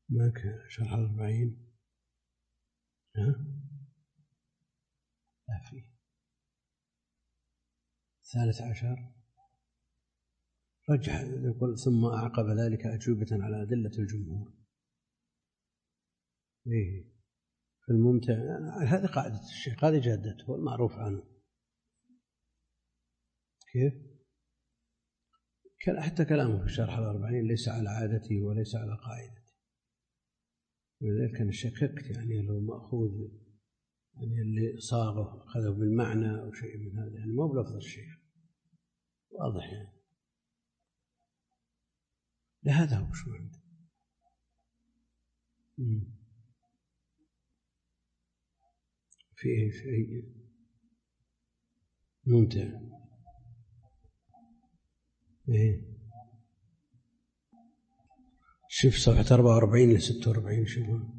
معك شرح 40. ها؟ لا فيه 13 رجح يقول ثم أعقب ذلك أجوبة على أدلة الجمهور. إيه في الممتع هذه قاعدة الشيخ، هذه جادته المعروف عنه. كيف؟ حتى كلامه في شرح 40 ليس على عادته وليس على قاعدته، ولذلك كان الشيخ يعني لو مأخوذ يعني اللي صاغه أخذه بالمعنى أو شيء من هذا، يعني مو بلفظ الشيخ واضح يعني. لهذا هو شو عنده. فيه شيء ممتع. إيه شوف صفحة 44 ل 46 شوفوا.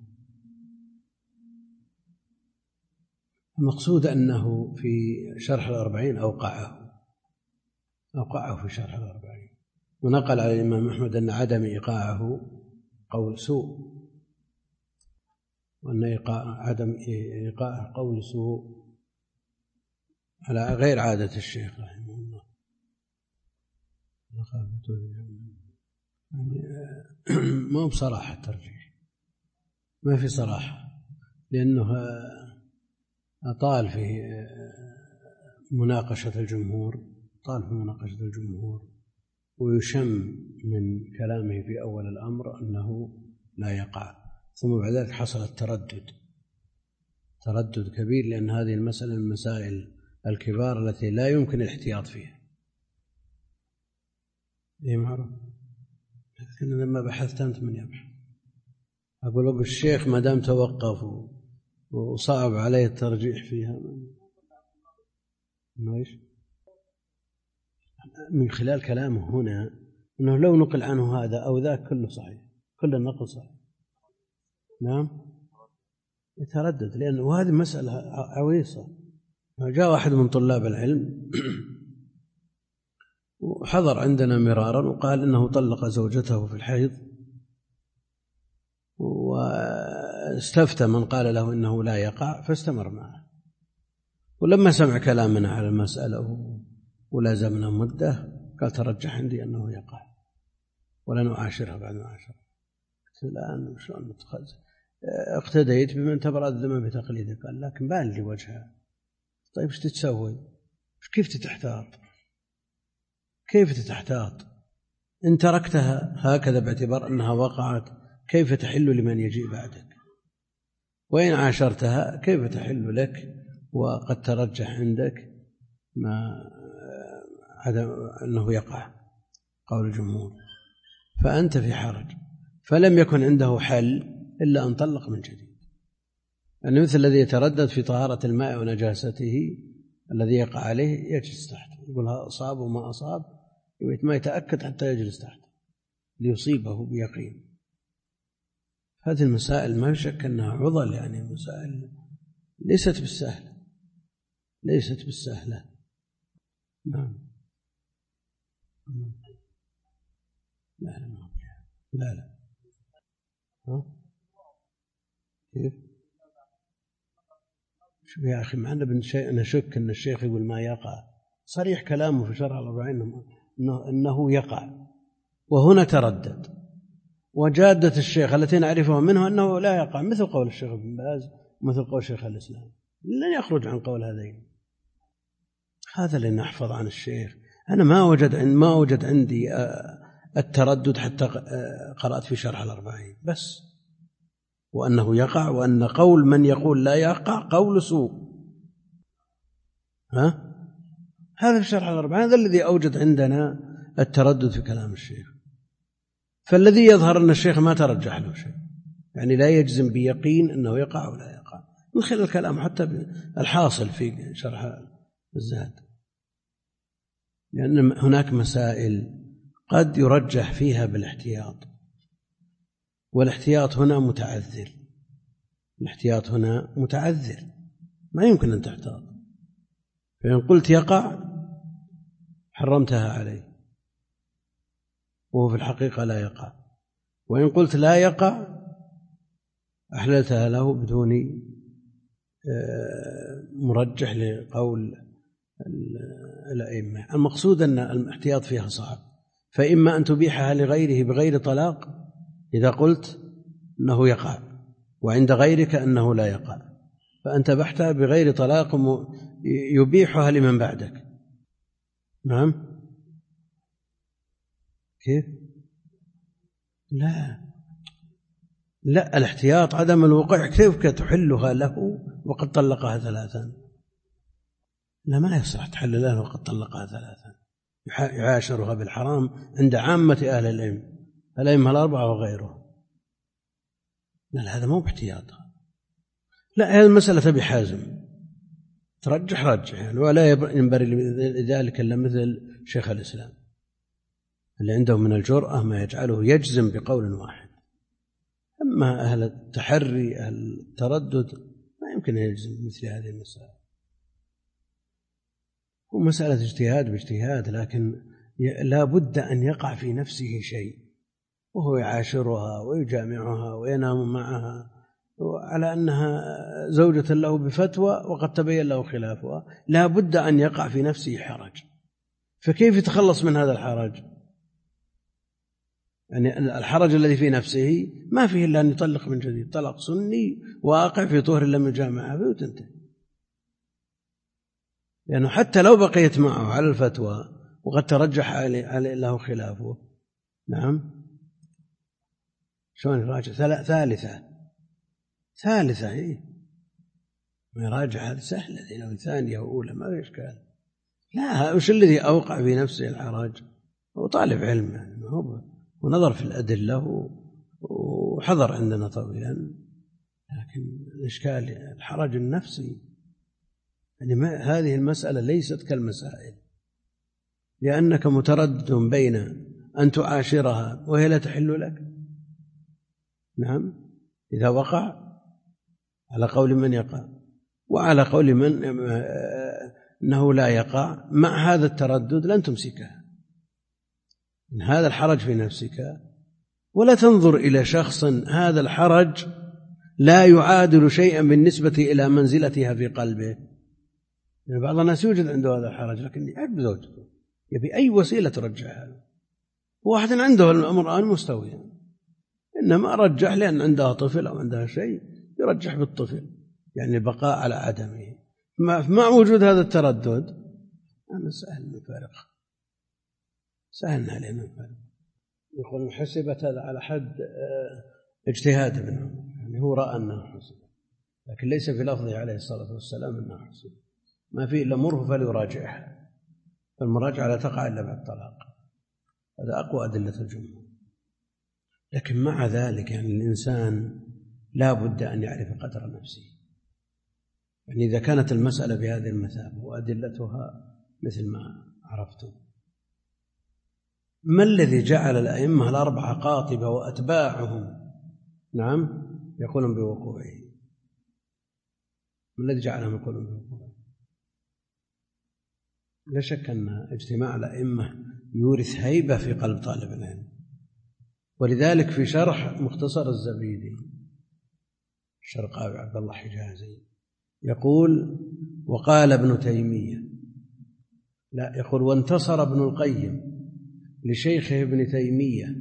المقصود أنه في شرح 40 أوقعه في شرح 40، ونقل على الإمام أحمد أن عدم إيقاعه قول سوء، وأن عدم إيقاعه قول سوء على غير عادة الشيخ رحمه الله. ما بصراحة الترجيح، ما في صراحة، لأنه طال في مناقشة الجمهور، ويشم من كلامه في أول الأمر أنه لا يقع، ثم بعد ذلك حصل تردد كبير، لأن هذه المسألة من المسائل الكبار التي لا يمكن الاحتياط فيها. إيه معروف، لكن لما بحثت أنت من يبحث أقول لك الشيخ ما دام توقف وصعب عليه الترجيح فيها من خلال كلامه هنا أنه لو نقل عنه هذا أو ذاك كله صحيح، كل النقل صحيح. نعم يتردد، لأنه هذه مسألة عويصة. جاء واحد من طلاب العلم وحضر عندنا مرارا وقال إنه طلق زوجته في الحيض، واستفتى من قال له إنه لا يقع فاستمر معه، ولما سمع كلامنا على المسألة ولازمنا مدة قال ترجح عندي أنه يقع ولا نعاشرها بعد ما عاشر. الآن شلون اقتديت بمن تبرأ الذمة بتقليده، قال لكن بان لي وجهها. طيب ايش تتسوي؟ كيف تتحتاط؟ إن تركتها هكذا باعتبار أنها وقعت كيف تحل لمن يجيء بعدك؟ وإن عاشرتها كيف تحل لك وقد ترجح عندك ما عدم أنه يقع قول الجمهور؟ فأنت في حرج. فلم يكن عنده حل إلا أن طلق من جديد، أن مثل الذي يتردد في طهارة الماء ونجاسته الذي يقع عليه يجلس تحته، يقول أصاب وما أصاب، ما يتأكد حتى يجلس تحته ليصيبه بيقين. هذه المسائل ما شك أنها عضل، يعني مسائل ليست بالسهلة. نعم لا ها كيف؟ شوف يا أخي معنا نشك أن الشيخ يقول ما يقع، صريح كلامه في شرح 40 أنه يقع، وهنا تردد. وجادة الشيخ التي نعرفها منه أنه لا يقع، مثل قول الشيخ ابن باز مثل قول شيخ الإسلام، لن يخرج عن قول هذين. هذا اللي نحفظ عن الشيخ. أنا ما وجد عندي التردد حتى قرأت في شرح 40 بس، وأنه يقع، وأن قول من يقول لا يقع قول سوء. هذا في شرح 40 هذا الذي أوجد عندنا التردد في كلام الشيخ. فالذي يظهر أن الشيخ ما ترجح له شيء، يعني لا يجزم بيقين أنه يقع أو لا يقع، من خلال الكلام حتى الحاصل في شرح الزاد، لأن هناك مسائل قد يرجح فيها بالاحتياط، والاحتياط هنا متعذر، ما يمكن أن تحتاط. فإن قلت يقع حرمتها عليه وهو في الحقيقة لا يقع، وإن قلت لا يقع أحللتها له بدون مرجح لقول الأئمة. المقصود أن الاحتياط فيها صعب، فإما أن تبيحها لغيره بغير طلاق إذا قلت أنه يقع، وعند غيرك أنه لا يقع، فأنت بحتها بغير طلاق يبيحها لمن بعدك. نعم. كيف؟ لا الاحتياط عدم الوقوع. كيف تحلها له وقد طلقها 3؟ لا، ما يصلح تحل له وقد طلقها 3، يعاشرها بالحرام عند عامة أهل الأئمة الأربعة وغيره. لا هذا مو باحتياطها، لا هذه المسألة تبي حازم، ترجح رجح يعني، ولا ينبغي لذلك إلا مثل شيخ الإسلام اللي عنده من الجرأة ما يجعله يجزم بقول واحد. أما أهل التحري أهل التردد ما يمكن أن يجزم مثل هذه المسألة. هو مسألة اجتهاد باجتهاد، لكن لا بد أن يقع في نفسه شيء وهو يعاشرها ويجامعها وينام معها على أنها زوجة له بفتوى وقد تبين له خلافها، لا بد أن يقع في نفسه حرج. فكيف يتخلص من هذا الحرج؟ يعني الحرج الذي في نفسه ما فيه إلا أن يطلق من جديد طلاق سني واقع في طهر لم يجامعها وتنتهي. لأنه يعني حتى لو بقيت معه على الفتوى وقد ترجح عليه له خلافه، نعم، شلون يراجع؟ ثالثة هي ما يراجع، هذه سهلة، لأنه ثانية وأولى ما في إشكال. لا، وش الذي أوقع في نفسه الحرج؟ هو طالب علم يعني، ونظر في الأدلة وحضر عندنا طويلا، لكن الإشكال الحرج النفسي. يعني هذه المسألة ليست كالمسائل، لأنك متردد بين أن تعاشرها وهي لا تحل لك، نعم، إذا وقع على قول من يقع وعلى قول من أنه لا يقع. مع هذا التردد لن تمسكها من هذا الحرج في نفسك، ولا تنظر إلى شخص هذا الحرج لا يعادل شيئا بالنسبة إلى منزلتها في قلبه. يعني بعض الناس يوجد عنده هذا الحرج لكن يحب زوجته، يبي أي وسيلة ترجعها له. واحد عنده الأمران مستويا، إنما رجح لأن عندها طفل أو عندها شيء يرجح بالطفل، يعني البقاء على عدمه. مع وجود هذا التردد أنا سهل نفارق، سهل علينا نفارق. يقول حسبت هذا على حد اجتهاد ابنه، يعني هو رأى أنها حسبت، لكن ليس في لفظه عليه الصلاة والسلام أنها حسبت، ما في إلا مره فليراجعها، فالمراجعة لا تقع إلا بعد الطلاق. هذا أقوى أدلة الجمهور. لكن مع ذلك يعني الإنسان لا بد أن يعرف قدر نفسه. يعني إذا كانت المسألة بهذه المثابة وأدلتها مثل ما عرفتم، ما الذي جعل الأئمة الأربعة قاطبة وأتباعهم نعم يقولون بوقوعه؟ ما الذي جعلهم يقولون بوقوعه؟ لا شك أن اجتماع الأئمة يورث هيبة في قلب طالب العلم. ولذلك في شرح مختصر الزبيدي الشرقاوي عبد الله حجازي يقول وقال ابن تيمية، لا يقول وانتصر ابن القيم لشيخه ابن تيمية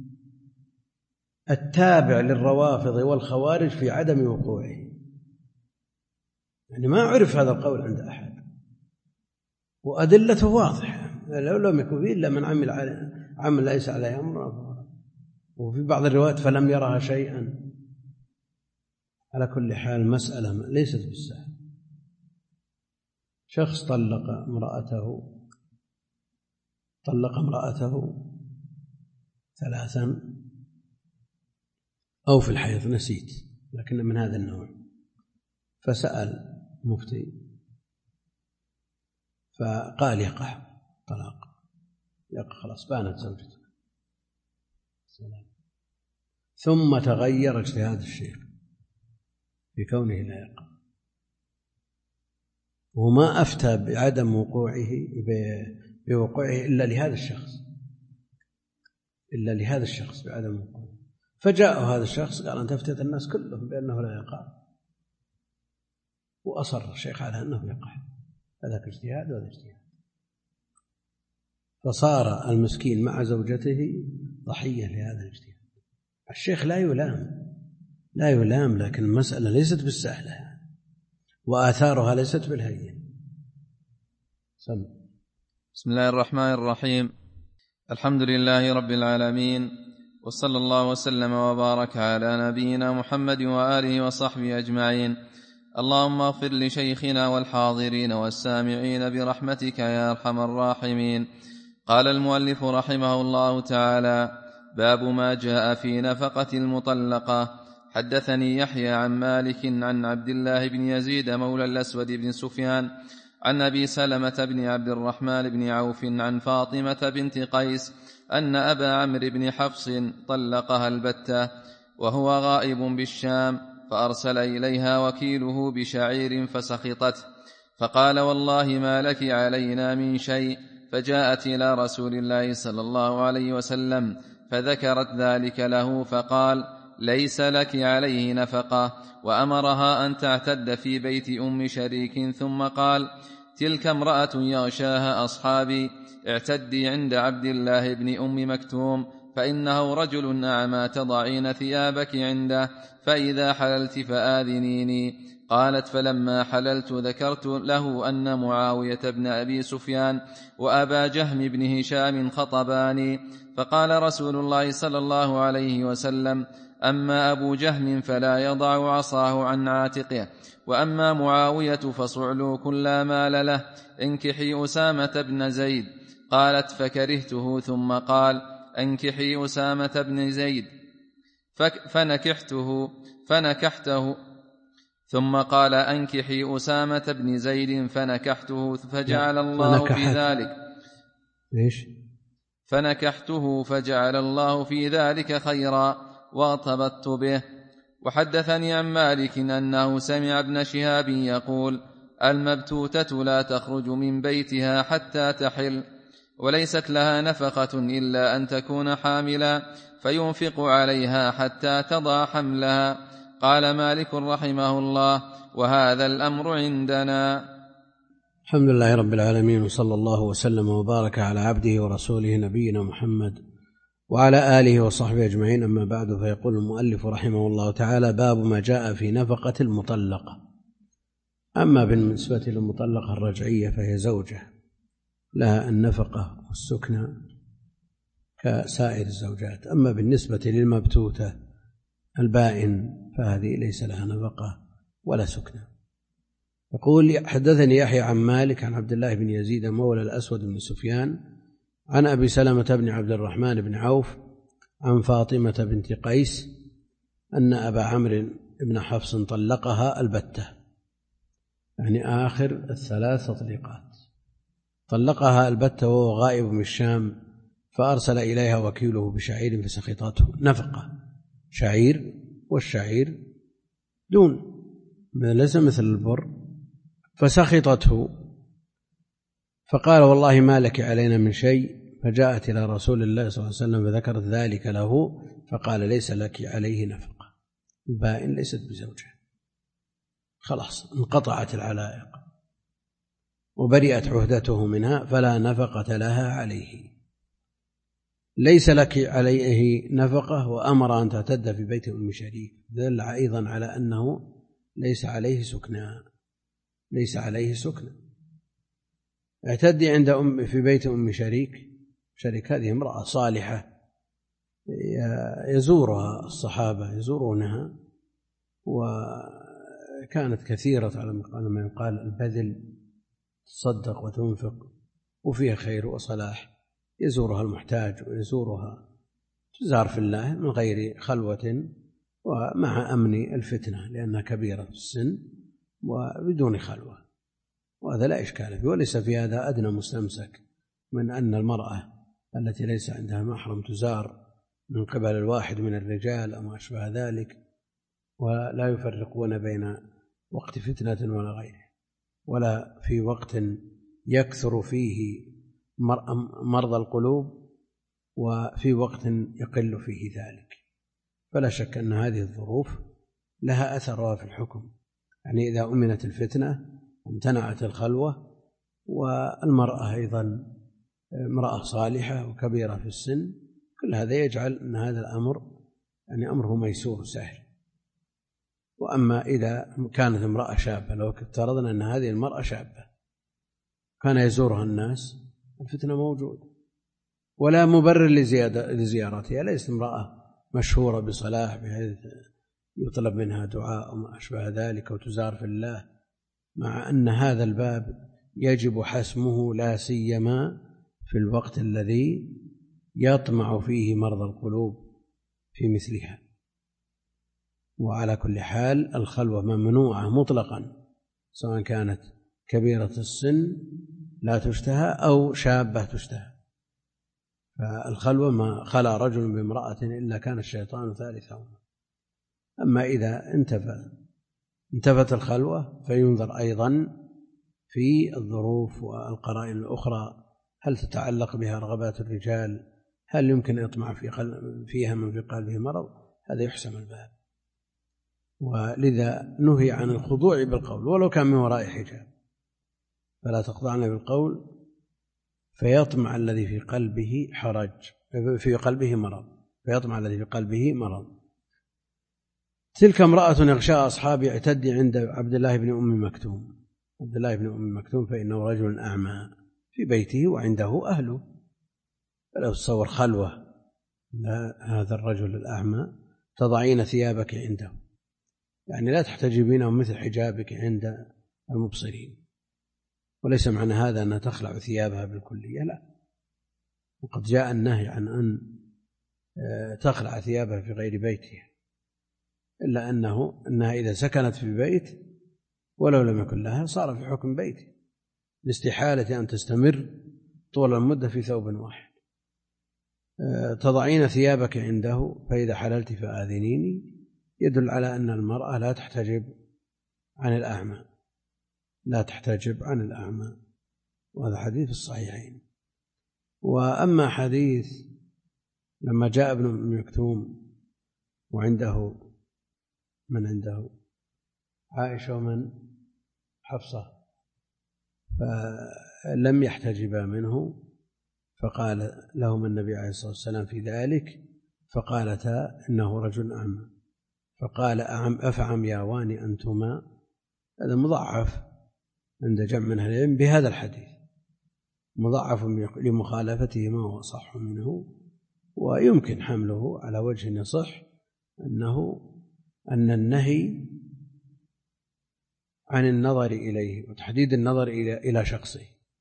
التابع للروافض والخوارج في عدم وقوعه. يعني ما عرف هذا القول عند أحد وأدلته واضحة، لو لم يكن فيه إلا من عمل ليس عليه أمر. وفي بعض الروايات فلم يرها شيئا. على كل حال مسألة ليست بالسهل. شخص طلق امرأته 3 أو في الحيض نسيت، لكن من هذا النوع، فسأل مفتي فقال يقع طلاق، يقع خلاص بانت زوجته. ثم تغير اجتهاد الشيخ في كونه لا يقع، وما أفتى بعدم بوقوعه إلا لهذا الشخص بعدم وقوعه. فجاء هذا الشخص قال أنت أفتيت الناس كلهم بأنه لا يقع، وأصر الشيخ على أنه يقع. هذاك اجتهاد وهذا اجتهاد، فصار المسكين مع زوجته ضحية لهذا الاجتهاد. الشيخ لا يلام، لكن المسألة ليست بالسهلة يعني، وآثارها ليست بالهين. بسم الله الرحمن الرحيم. الحمد لله رب العالمين، وصلى الله وسلم وبارك على نبينا محمد وآله وصحبه أجمعين. اللهم اغفر لشيخنا والحاضرين والسامعين برحمتك يا أرحم الراحمين. قال المؤلف رحمه الله تعالى: باب ما جاء في نفقة المطلقة. حدثني يحيى عن مالك عن عبد الله بن يزيد مولى الأسود بن سفيان عن أبي سلمة بن عبد الرحمن بن عوف عن فاطمة بنت قيس أن أبا عمرو بن حفص طلقها البتة وهو غائب بالشام، فأرسل إليها وكيله بشعير فسخطته، فقال: والله ما لك علينا من شيء. فجاءت إلى رسول الله صلى الله عليه وسلم فذكرت ذلك له، فقال: ليس لك عليه نفقة، وأمرها أن تعتد في بيت أم شريك. ثم قال: تلك امرأة يغشاها أصحابي، اعتدي عند عبد الله بن أم مكتوم، فإنه رجل أعمى تضعين ثيابك عنده، فإذا حللت فآذنيني. قالت: فلما حللت ذكرت له أن معاوية بن أبي سفيان وأبا جهم بن هشام خطباني، فقال رسول الله صلى الله عليه وسلم: أما أبو جهم فلا يضع عصاه عن عاتقه، وأما معاوية فصعلوك لا مال له، انكحي أسامة بن زيد. قالت: فكرهته. ثم قال: انكحي أسامة بن زيد، فنكحته. ثم قال: أنكحي أسامة بن زيد فنكحته، فجعل الله في ذلك فنكحته فجعل الله في ذلك خيرا، وارتبطت به. وحدثني عن مالك أنه سمع ابن شهاب يقول: المبتوتة لا تخرج من بيتها حتى تحل، وليست لها نفقة إلا أن تكون حاملا، فينفق عليها حتى تضع حملها. قال مالك رحمه الله: وهذا الأمر عندنا. الحمد لله رب العالمين، وصلى الله وسلم وبارك على عبده ورسوله نبينا محمد وعلى آله وصحبه أجمعين. أما بعد، فيقول المؤلف رحمه الله تعالى: باب ما جاء في نفقة المطلقة. أما بالنسبة للمطلقة الرجعية فهي زوجة لها النفقة والسكنى كسائر الزوجات. أما بالنسبة للمبتوتة البائن فهذه ليس لها نفقة ولا سكنى. يقول: حدثني يحيى عن مالك عن عبد الله بن يزيد مولى الأسود بن سفيان عن أبي سلمة بن عبد الرحمن بن عوف عن فاطمة بنت قيس أن أبا عمرو بن حفص طلقها البتة، يعني آخر 3 تطليقات، طلقها البتة وهو غائب من الشام، فأرسل إليها وكيله بشعير فسخطته. نفقة شعير، والشعير دون، ليس مثل البر، فسخطته، فقال: والله ما لك علينا من شيء. فجاءت إلى رسول الله صلى الله عليه وسلم فذكرت ذلك له، فقال: ليس لك عليه نفقة. البائن ليست بزوجة، خلاص انقطعت العلائق وبرئت عهدته منها، فلا نفقة لها عليه. ليس لك عليه نفقة، وأمر أن تعتد في بيت أم شريك، دل أيضا على أنه ليس عليه سكنى. اعتدي عند في بيت أم شريك. شريك هذه امرأة صالحة يزورها الصحابة، يزورونها، وكانت كثيرة على ما يقال البذل، تصدق وتنفق، وفيها خير وصلاح. يزورها المحتاج ويزورها تزار في الله من غير خلوة ومع أمن الفتنة، لأنها كبيرة في السن وبدون خلوة، وهذا لا إشكال فيه، وليس في هذا أدنى مستمسك من أن المرأة التي ليس عندها محرم تزار من قبل الواحد من الرجال أو ما أشبه ذلك، ولا يفرقون بين وقت فتنة ولا غيره، ولا في وقت يكثر فيه مرضى القلوب وفي وقت يقل فيه ذلك. فلا شك أن هذه الظروف لها أثرها في الحكم. يعني إذا أمنت الفتنة وامتنعت الخلوة، والمرأة أيضا امرأة صالحة وكبيرة في السن، كل هذا يجعل أن هذا الأمر يعني أمره ميسور سهل. وأما إذا كانت امرأة شابة، لو افترضنا أن هذه المرأة شابة كان يزورها الناس، الفتنة موجودة ولا مبرر لزيارتها، ليست امرأة مشهورة بصلاح بحيث يطلب منها دعاء أو ما أشبه ذلك وتزار في الله، مع أن هذا الباب يجب حسمه لا سيما في الوقت الذي يطمع فيه مرضى القلوب في مثلها. وعلى كل حال الخلوة ممنوعة مطلقا، سواء كانت كبيرة السن لا تشتهى أو شابة تشتهى. فالخلوة ما خلا رجل بامرأة إلا كان الشيطان ثالثهما. أما إذا انتفت الخلوة فينظر أيضا في الظروف والقرائن الأخرى، هل تتعلق بها رغبات الرجال، هل يمكن يطمع فيها من في قلبه مرض، هذا يحسم الباب. ولذا نهي عن الخضوع بالقول ولو كان من وراء حجاب، فلا تخضعن بالقول فيطمع الذي في قلبه فيطمع الذي في قلبه مرض. تلك امرأة يغشى أصحابي اعتدي عند عبد الله بن أم مكتوم. عبد الله بن أم مكتوم فإنه رجل أعمى في بيته وعنده أهله، فلو تصور خلوة هذا الرجل الأعمى تضعين ثيابك عنده، يعني لا تحتجبينه مثل حجابك عند المبصرين. وليس معنى هذا أنها تخلع ثيابها بالكلية، لا، وقد جاء النهي عن أن تخلع ثيابها في غير بيتها، إلا أنها إذا سكنت في البيت ولو لم يكن لها صار في حكم بيته، لاستحالة أن تستمر طول المدة في ثوب واحد. تضعين ثيابك عنده فإذا حللت فآذنيني، يدل على أن المرأة لا تحتجب عن الأعمى، وهذا حديث الصحيحين. وأما حديث لما جاء ابن أم مكتوم وعنده من عنده عائشة ومن حفصة فلم يحتجبا منه، فقال لهم النبي عليه الصلاة والسلام في ذلك، فقالتا إنه رجل أعمى، فقال أفعمياوان أنتما. هذا مضاعف عند جمع من أهل العلم بهذا الحديث، مضاعف لمخالفته ما هو صح منه، ويمكن حمله على وجه يصح أن النهي عن النظر إليه وتحديد النظر إلى شخصه،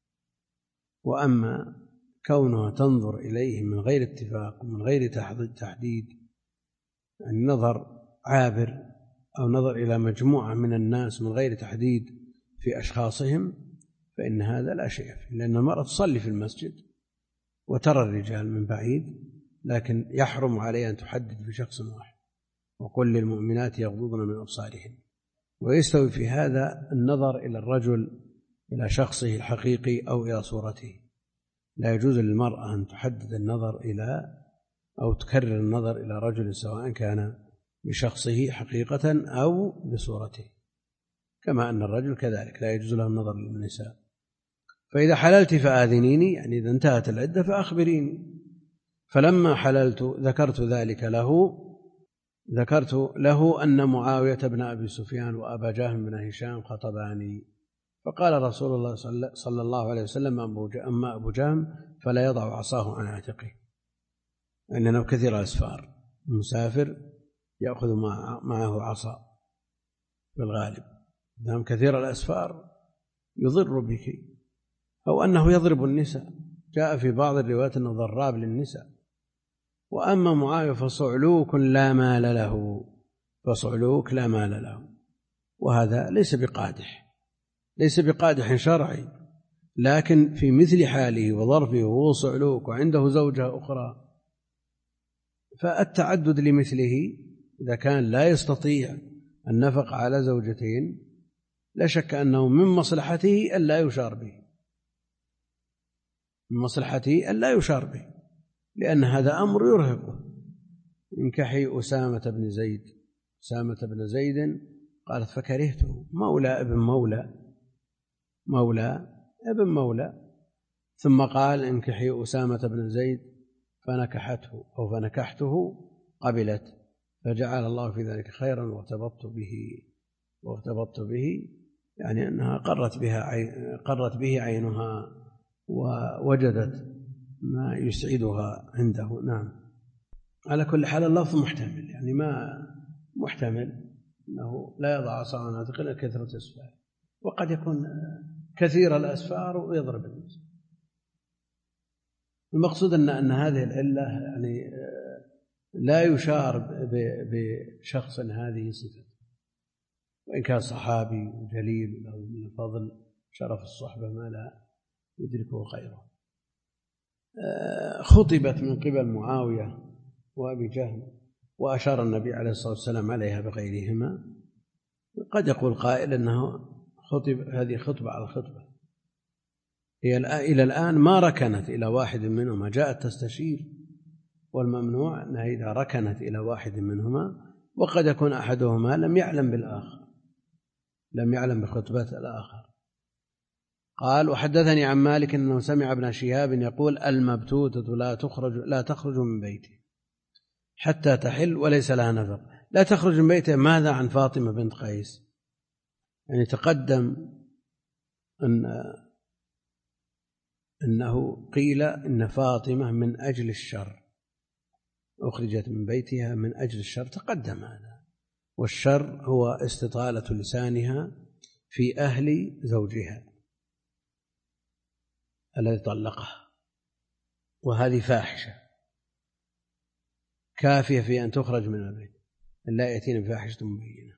وأما كونها تنظر إليه من غير اتفاق ومن غير تحديد، يعني نظر عابر أو نظر إلى مجموعة من الناس من غير تحديد في أشخاصهم، فإن هذا لا شيء فيه، لأن المرأة تصلي في المسجد وترى الرجال من بعيد، لكن يحرم عليها أن تحدد في شخص واحد. وقل للمؤمنات يغضضن من أبصارهن. ويستوي في هذا النظر إلى الرجل إلى شخصه الحقيقي أو إلى صورته. لا يجوز للمرأة أن تحدد النظر إلى أو تكرر النظر إلى رجل سواء كان بشخصه حقيقة أو بصورته، كما أن الرجل كذلك لا يجوز له النظر للنساء. فإذا حللت فآذنيني، يعني إذا انتهت العدة فأخبريني. فلما حللت ذكرت له أن معاوية بن أبي سفيان وأبا جهم بن هشام خطباني، فقال رسول الله صلى الله عليه وسلم أما أبو جهم فلا يضع عصاه عن عاتقه، لأنه كثير الأسفار، المسافر يأخذ معه عصا في الغالب، دام كثير الأسفار يضر بك، أو أنه يضرب النساء، جاء في بعض الروايات أنه ضراب للنساء. وأما معاوية فصعلوك لا مال له، وهذا ليس بقادح شرعي، لكن في مثل حاله وظرفه وهو صعلوك وعنده زوجة أخرى، فالتعدد لمثله إذا كان لا يستطيع النفقة على زوجتين لا شك أنه من مصلحته ألا يشار به، لأن هذا أمر يرهقه، انكحي أسامة بن زيد. أسامة بن زيد قالت فكرهته، مولى ابن مولى. ثم قال انكحي أسامة بن زيد، فنكحته أو فنكحته قبلت، فجعل الله في ذلك خيرا وارتبطت به، يعني أنها قرت به عينها ووجدت ما يسعدها عنده. نعم. على كل حال اللفظ محتمل، يعني ما محتمل أنه لا يضع عصا عن عاتقه كثرة أسفار، وقد يكون كثير الأسفار ويضرب الناس. المقصود أن هذه العلة يعني لا يشار بشخص هذه صفة، وإن كان صحابي جليل له من الفضل شرف الصحبة ما لا يدركه غيره. خطبت من قبل معاوية وأبي جهل، وأشار النبي عليه الصلاة والسلام عليها بغيرهما. قد يقول قائل أنه هذه خطبة على خطبة، هي إلى الآن ما ركنت إلى واحد منهما، جاءت تستشير، والممنوع أنها إذا ركنت إلى واحد منهما، وقد يكون أحدهما لم يعلم بالآخر، لم يعلم بخطبة الآخر. قال وحدثني عن مالك أنه سمع ابن شهاب يقول المبتوتة لا تخرج من بيته حتى تحل وليس لها نفق. لا تخرج من بيته ماذا عن فاطمة بنت قيس؟ يعني تقدم أنه قيل إن فاطمة من أجل الشر أخرجت من بيتها من أجل الشر، تقدم هذا، والشر هو استطالة لسانها في أهل زوجها الذي طلقها، وهذه فاحشة كافية في أن تخرج من البيت، لا يأتين بفاحشة مبينة،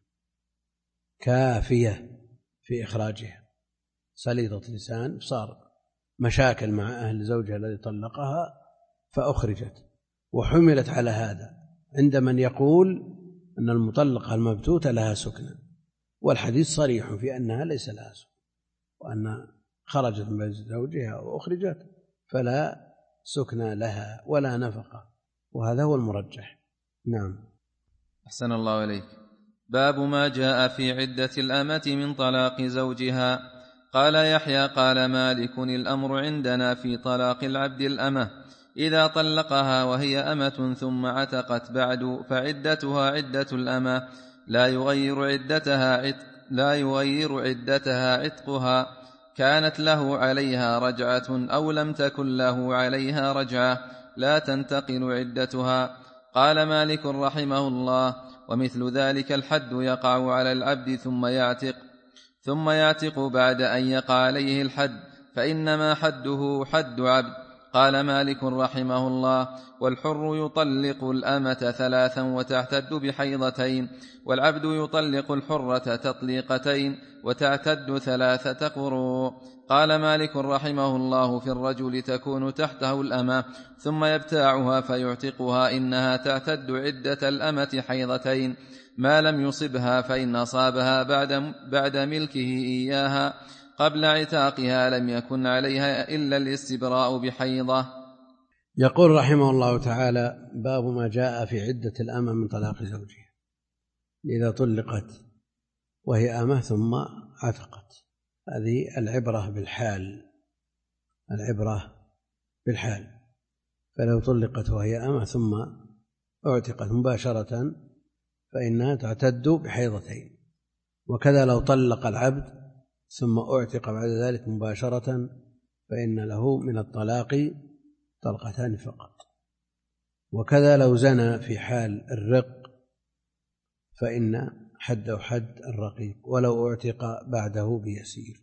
كافية في إخراجها. سليطة لسان، صار مشاكل مع أهل زوجها الذي طلقها فأخرجت، وحملت على هذا عند من يقول أن المطلقة المبتوتة لها سكنة، والحديث صريح في أنها ليس لها سكنة، وأن خرجت من بيت زوجها وأخرجت فلا سكنة لها ولا نفقة، وهذا هو المرجح. نعم. أحسن الله إليك. باب ما جاء في عدة الأمة من طلاق زوجها. قال يحيى قال مالك الأمر عندنا في طلاق العبد الأمة إذا طلقها وهي أمة ثم عتقت بعد فعدتها عدة الأمة، لا يغير عدتها عتقها، كانت له عليها رجعة أو لم تكن له عليها رجعة، لا تنتقل عدتها. قال مالك رحمه الله ومثل ذلك الحد يقع على العبد ثم يعتق بعد أن يقع عليه الحد، فإنما حده حد عبد. قال مالك رحمه الله والحر يطلق الأمة 3 وتعتد بحيضتين، والعبد يطلق الحرة تطليقتين وتعتد 3 قروء. قال مالك رحمه الله في الرجل تكون تحته الأمة ثم يبتاعها فيعتقها إنها تعتد عدة الأمة حيضتين ما لم يصبها، فإن أصابها بعد ملكه إياها قبل عتاقها لم يكن عليها إلا الاستبراء بحيضة. يقول رحمه الله تعالى باب ما جاء في عدة الأمة من طلاق زوجها إذا طلقت وهي أمة ثم عتقت. هذه العبرة بالحال، فلو طلقت وهي أمة ثم اعتقت مباشرة فإنها تعتد بحيضتين، وكذا لو طلق العبد ثم اعتق بعد ذلك مباشرة فإن له من الطلاق 2 طلقتان فقط. وكذا لو زنى في حال الرق فإن حده حد الرقيق ولو اعتق بعده بيسير.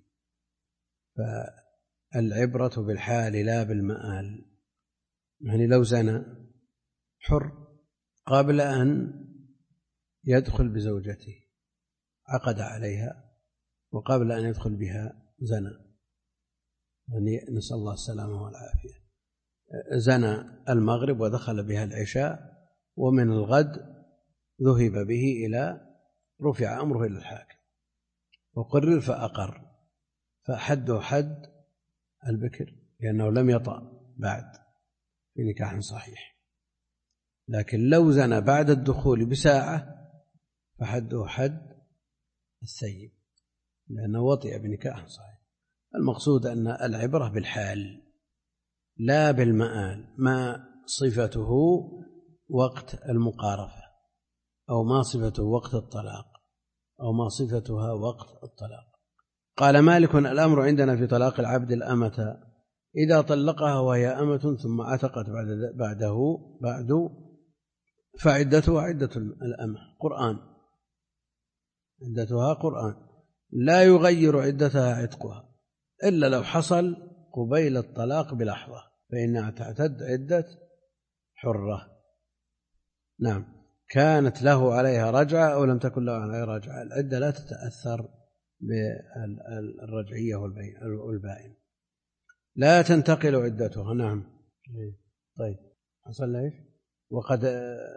فالعبرة بالحال لا بالمآل، يعني لو زنى حر قبل أن يدخل بزوجته عقد عليها، وقبل أن يدخل بها زنى، يعني نسأل الله السلامة والعافية، زنى المغرب ودخل بها العشاء، ومن الغد ذهب به رفع أمره إلى الحاكم وقرر فأقر، فحده حد البكر لأنه لم يطأ بعد في نكاح صحيح. لكن لو زنى بعد الدخول بساعة فحده حد الثيب لأنه وطئ بنكاح صحيح. المقصود أن العبرة بالحال لا بالمآل، ما صفته وقت المقارفة أو ما صفته وقت الطلاق أو ما صفتها وقت الطلاق. قال مالك الأمر عندنا في طلاق العبد الأمة إذا طلقها وهي أمة ثم عتقت بعد فعدتها عدة الأمة قرآن، عدتها قرآن، لا يغير عدتها عتقها إلا لو حصل قبيل الطلاق بلحظة فإنها تعتد عدة حرة. نعم، كانت له عليها رجعة أو لم تكن له عليها رجعة، العدة لا تتأثر بالرجعية والبائن، لا تنتقل عدتها. نعم. طيب حصل ليش؟ وقد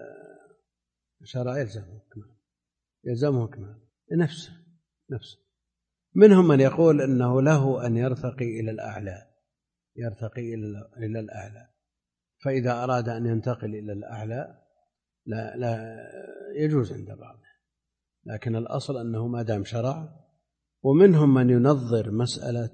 شرع يلزمه كمال نفسه. منهم من يقول إنه له أن يرتقي إلى الأعلى، فإذا أراد أن ينتقل إلى الأعلى لا يجوز عند بعضه، لكن الأصل أنه ما دام شرع. ومنهم من ينظر مسألة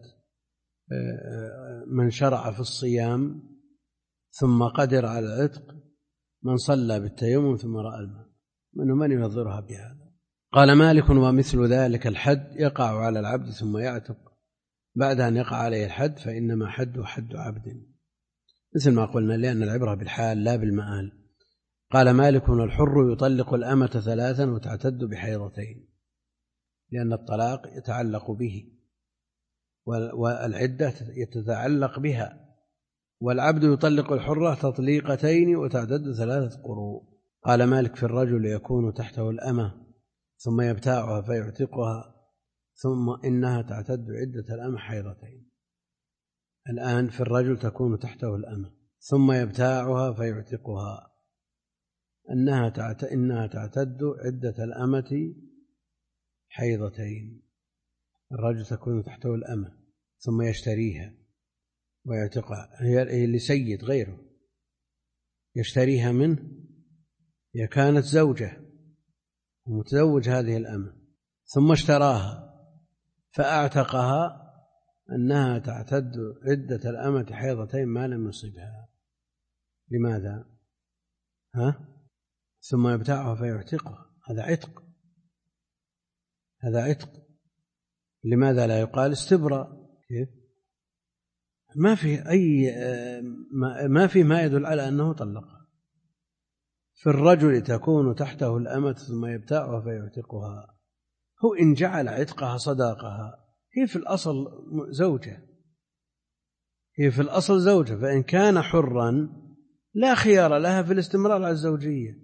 من شرع في الصيام ثم قدر على العتق، من صلى بالتيمم ثم رأى الماء، منهم من ينظرها بهذا. قال مالك ومثل ذلك الحد يقع على العبد ثم يعتق بعد أن يقع عليه الحد فإنما حده حد عبد، مثل ما قلنا لأن العبرة بالحال لا بالمآل. قال مالك الحر يطلق الأمة 3 وتعتد بحيضتين، لأن الطلاق يتعلق به والعدة تتعلق بها، والعبد يطلق الحرة تطليقتين وتعتد 3 قروء. قال مالك في الرجل يكون تحته الأمة ثم يبتاعها فيعتقها ثم إنها تعتد عدة الأمة حيضتين. الآن في الرجل تكون تحته الأمة ثم يبتاعها فيعتقها، إنها تعتد عدة الأمة حيضتين. الرجل تكون تحته الأمة ثم يشتريها ويعتقها، هي لسيد غيره يشتريها منه، هي كانت زوجة ومتزوج هذه الأمة ثم اشتراها فأعتقها، أنها تعتد عدة الأمة حيضتين ما لم يصبها. لماذا؟ ثم يبتاعها فيعتقها، هذا عتق. لماذا لا يقال استبراء؟ كيف؟ ما في ما يدل على أنه طلقها. في الرجل تكون تحته الأمة ثم يبتاعها فيعتقها، هو إن جعل عتقها صداقها، هي في الأصل زوجة، فإن كان حرا لا خيار لها في الاستمرار على الزوجية،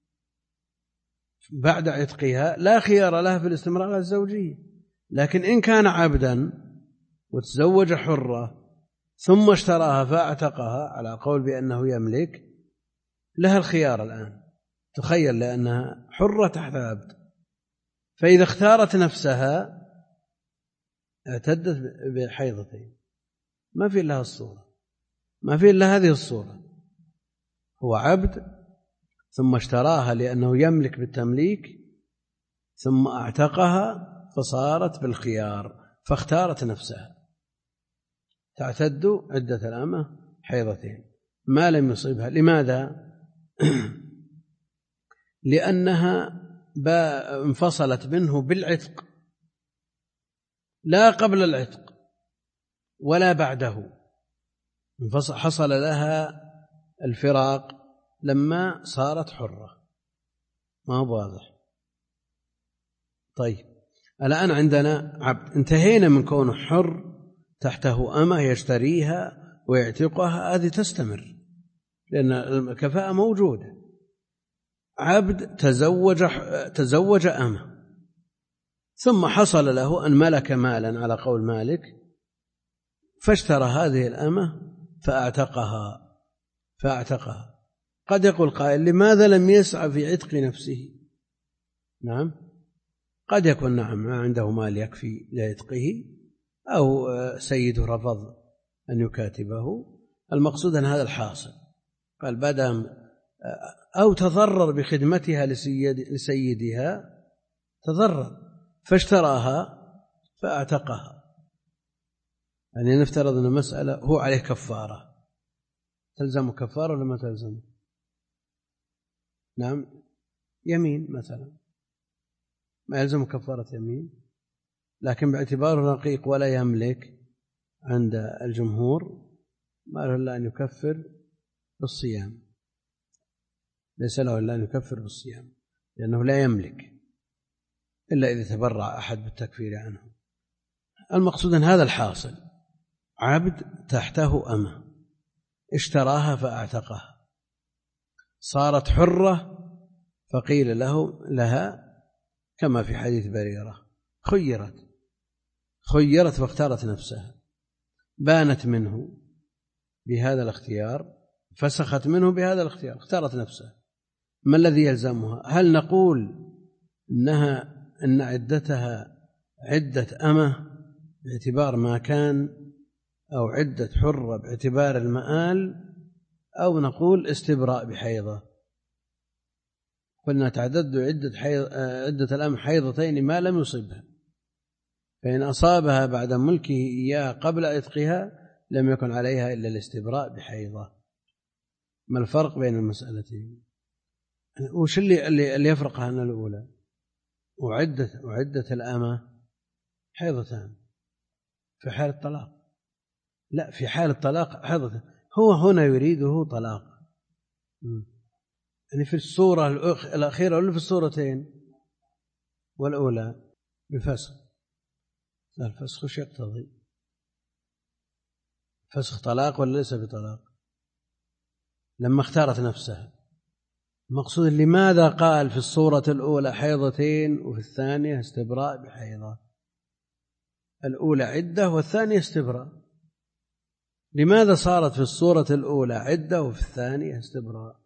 بعد عتقها لا خيار لها في الاستمرار على الزوجية. لكن إن كان عبدا وتزوج حرة ثم اشتراها فاعتقها على قول بأنه يملك، لها الخيار الآن، تخيل، لأنها حرة تحت عبد، فإذا اختارت نفسها اعتدت بحيضتين. ما في إلا الصورة، ما في إلا هذه الصورة، هو عبد ثم اشتراها لأنه يملك بالتمليك ثم اعتقها فصارت بالخيار فاختارت نفسها، تعتد عدة الأمة حيضتين ما لم يصيبها. لماذا؟ لأنها انفصلت منه بالعتق، لا قبل العتق ولا بعده، حصل لها الفراق لما صارت حرة. ما هو واضح؟ طيب الآن عندنا عبد، انتهينا من كونه حر تحته أمة يشتريها ويعتقها، هذه تستمر لأن الكفاءة موجودة. عبد تزوج أمة ثم حصل له أن ملك مالا على قول مالك فاشترى هذه الأمة فاعتقها. قد يقول قائل لماذا لم يسعى في عتق نفسه؟ نعم، قد يكون نعم ما عنده مال يكفي لعتقه، أو سيده رفض أن يكاتبه. المقصود أن هذا الحاصل، قال بدأ أو تضرر بخدمتها لسيدها، تضرر فاشتراها فأعتقها. يعني نفترض أن مسألة هو عليه كفارة، تلزم كفارة ولا ما تلزم؟ نعم، يمين مثلا ما يلزم كفارة يمين، لكن باعتباره رقيق ولا يملك عند الجمهور ما له إلا أن يكفر بالصيام، ليس له إلا أن يكفر بالصيام لأنه لا يملك إلا إذا تبرع أحد بالتكفير عنه. المقصود أن هذا الحاصل، عبد تحته أمة اشتراها فأعتقها، صارت حرة، فقيل لها كما في حديث بريرة خيرت واختارت نفسها، بانت منه بهذا الاختيار، فسخت منه بهذا الاختيار، اختارت نفسها. ما الذي يلزمها؟ هل نقول إن عدتها عدة أمة باعتبار ما كان، أو عدة حرة باعتبار المآل، أو نقول استبراء بحيضة؟ قلنا تعدد عدة الأم حيضتين ما لم يصبها، فإن أصابها بعد ملكه إياها قبل عتقها لم يكن عليها إلا الاستبراء بحيضة. ما الفرق بين المسألتين؟ وش اللي يفرقها عن الأولى؟ وعدة الأمة حيضتان في حال الطلاق، لا في حال الطلاق حيضتان، هو هنا يريده طلاق، يعني في الصورة الأخيرة ولا في الصورتين؟ والأولى بفسخ. الفسخ وش يقتضي؟ فسخ طلاق ولا ليس بطلاق؟ لما اختارت نفسها. المقصود لماذا قال في الصورة الأولى حيضتين وفي الثانية استبراء بحيضة؟ الأولى عدة والثانية استبراء. لماذا صارت في الصورة الأولى عدة وفي الثانية استبراء؟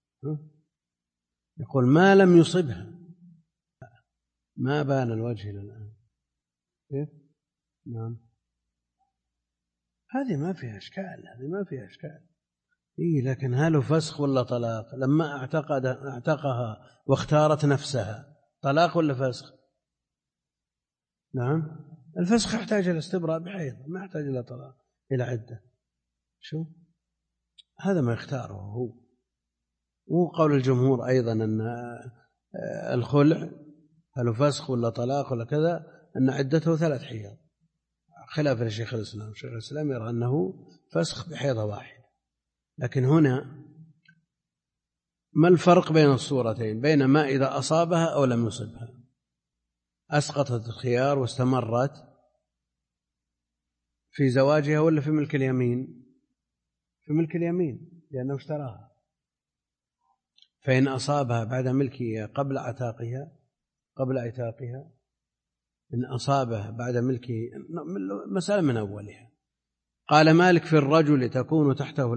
يقول ما لم يصبها، ما بان الوجه الآن. كيف؟ نعم، هذه ما فيها إشكال. لكن هل فسخ ولا طلاق؟ لما اعتقها واختارت نفسها، طلاق ولا فسخ؟ نعم، الفسخ يحتاج إلى استبراء بحيض، ما يحتاج إلى طلاق إلى عدة. شو هذا ما يختاره هو. وقول الجمهور أيضا أن الخلع هل فسخ ولا طلاق ولا كذا، أن عدته 3 حيض، خلاف لشيخ الإسلام. شيخ الإسلام يرى أنه فسخ بحيضة واحد. لكن هنا ما الفرق بين الصورتين؟ بين ما إذا أصابها أو لم يصبها، أسقطت الخيار واستمرت في زواجها ولا في ملك اليمين؟ في ملك اليمين لأنه اشتراها. فإن أصابها بعد ملكها قبل عتاقها، إن أصابها بعد ملكه، مسألة من أولها. قال مالك في الرجل تكون تحته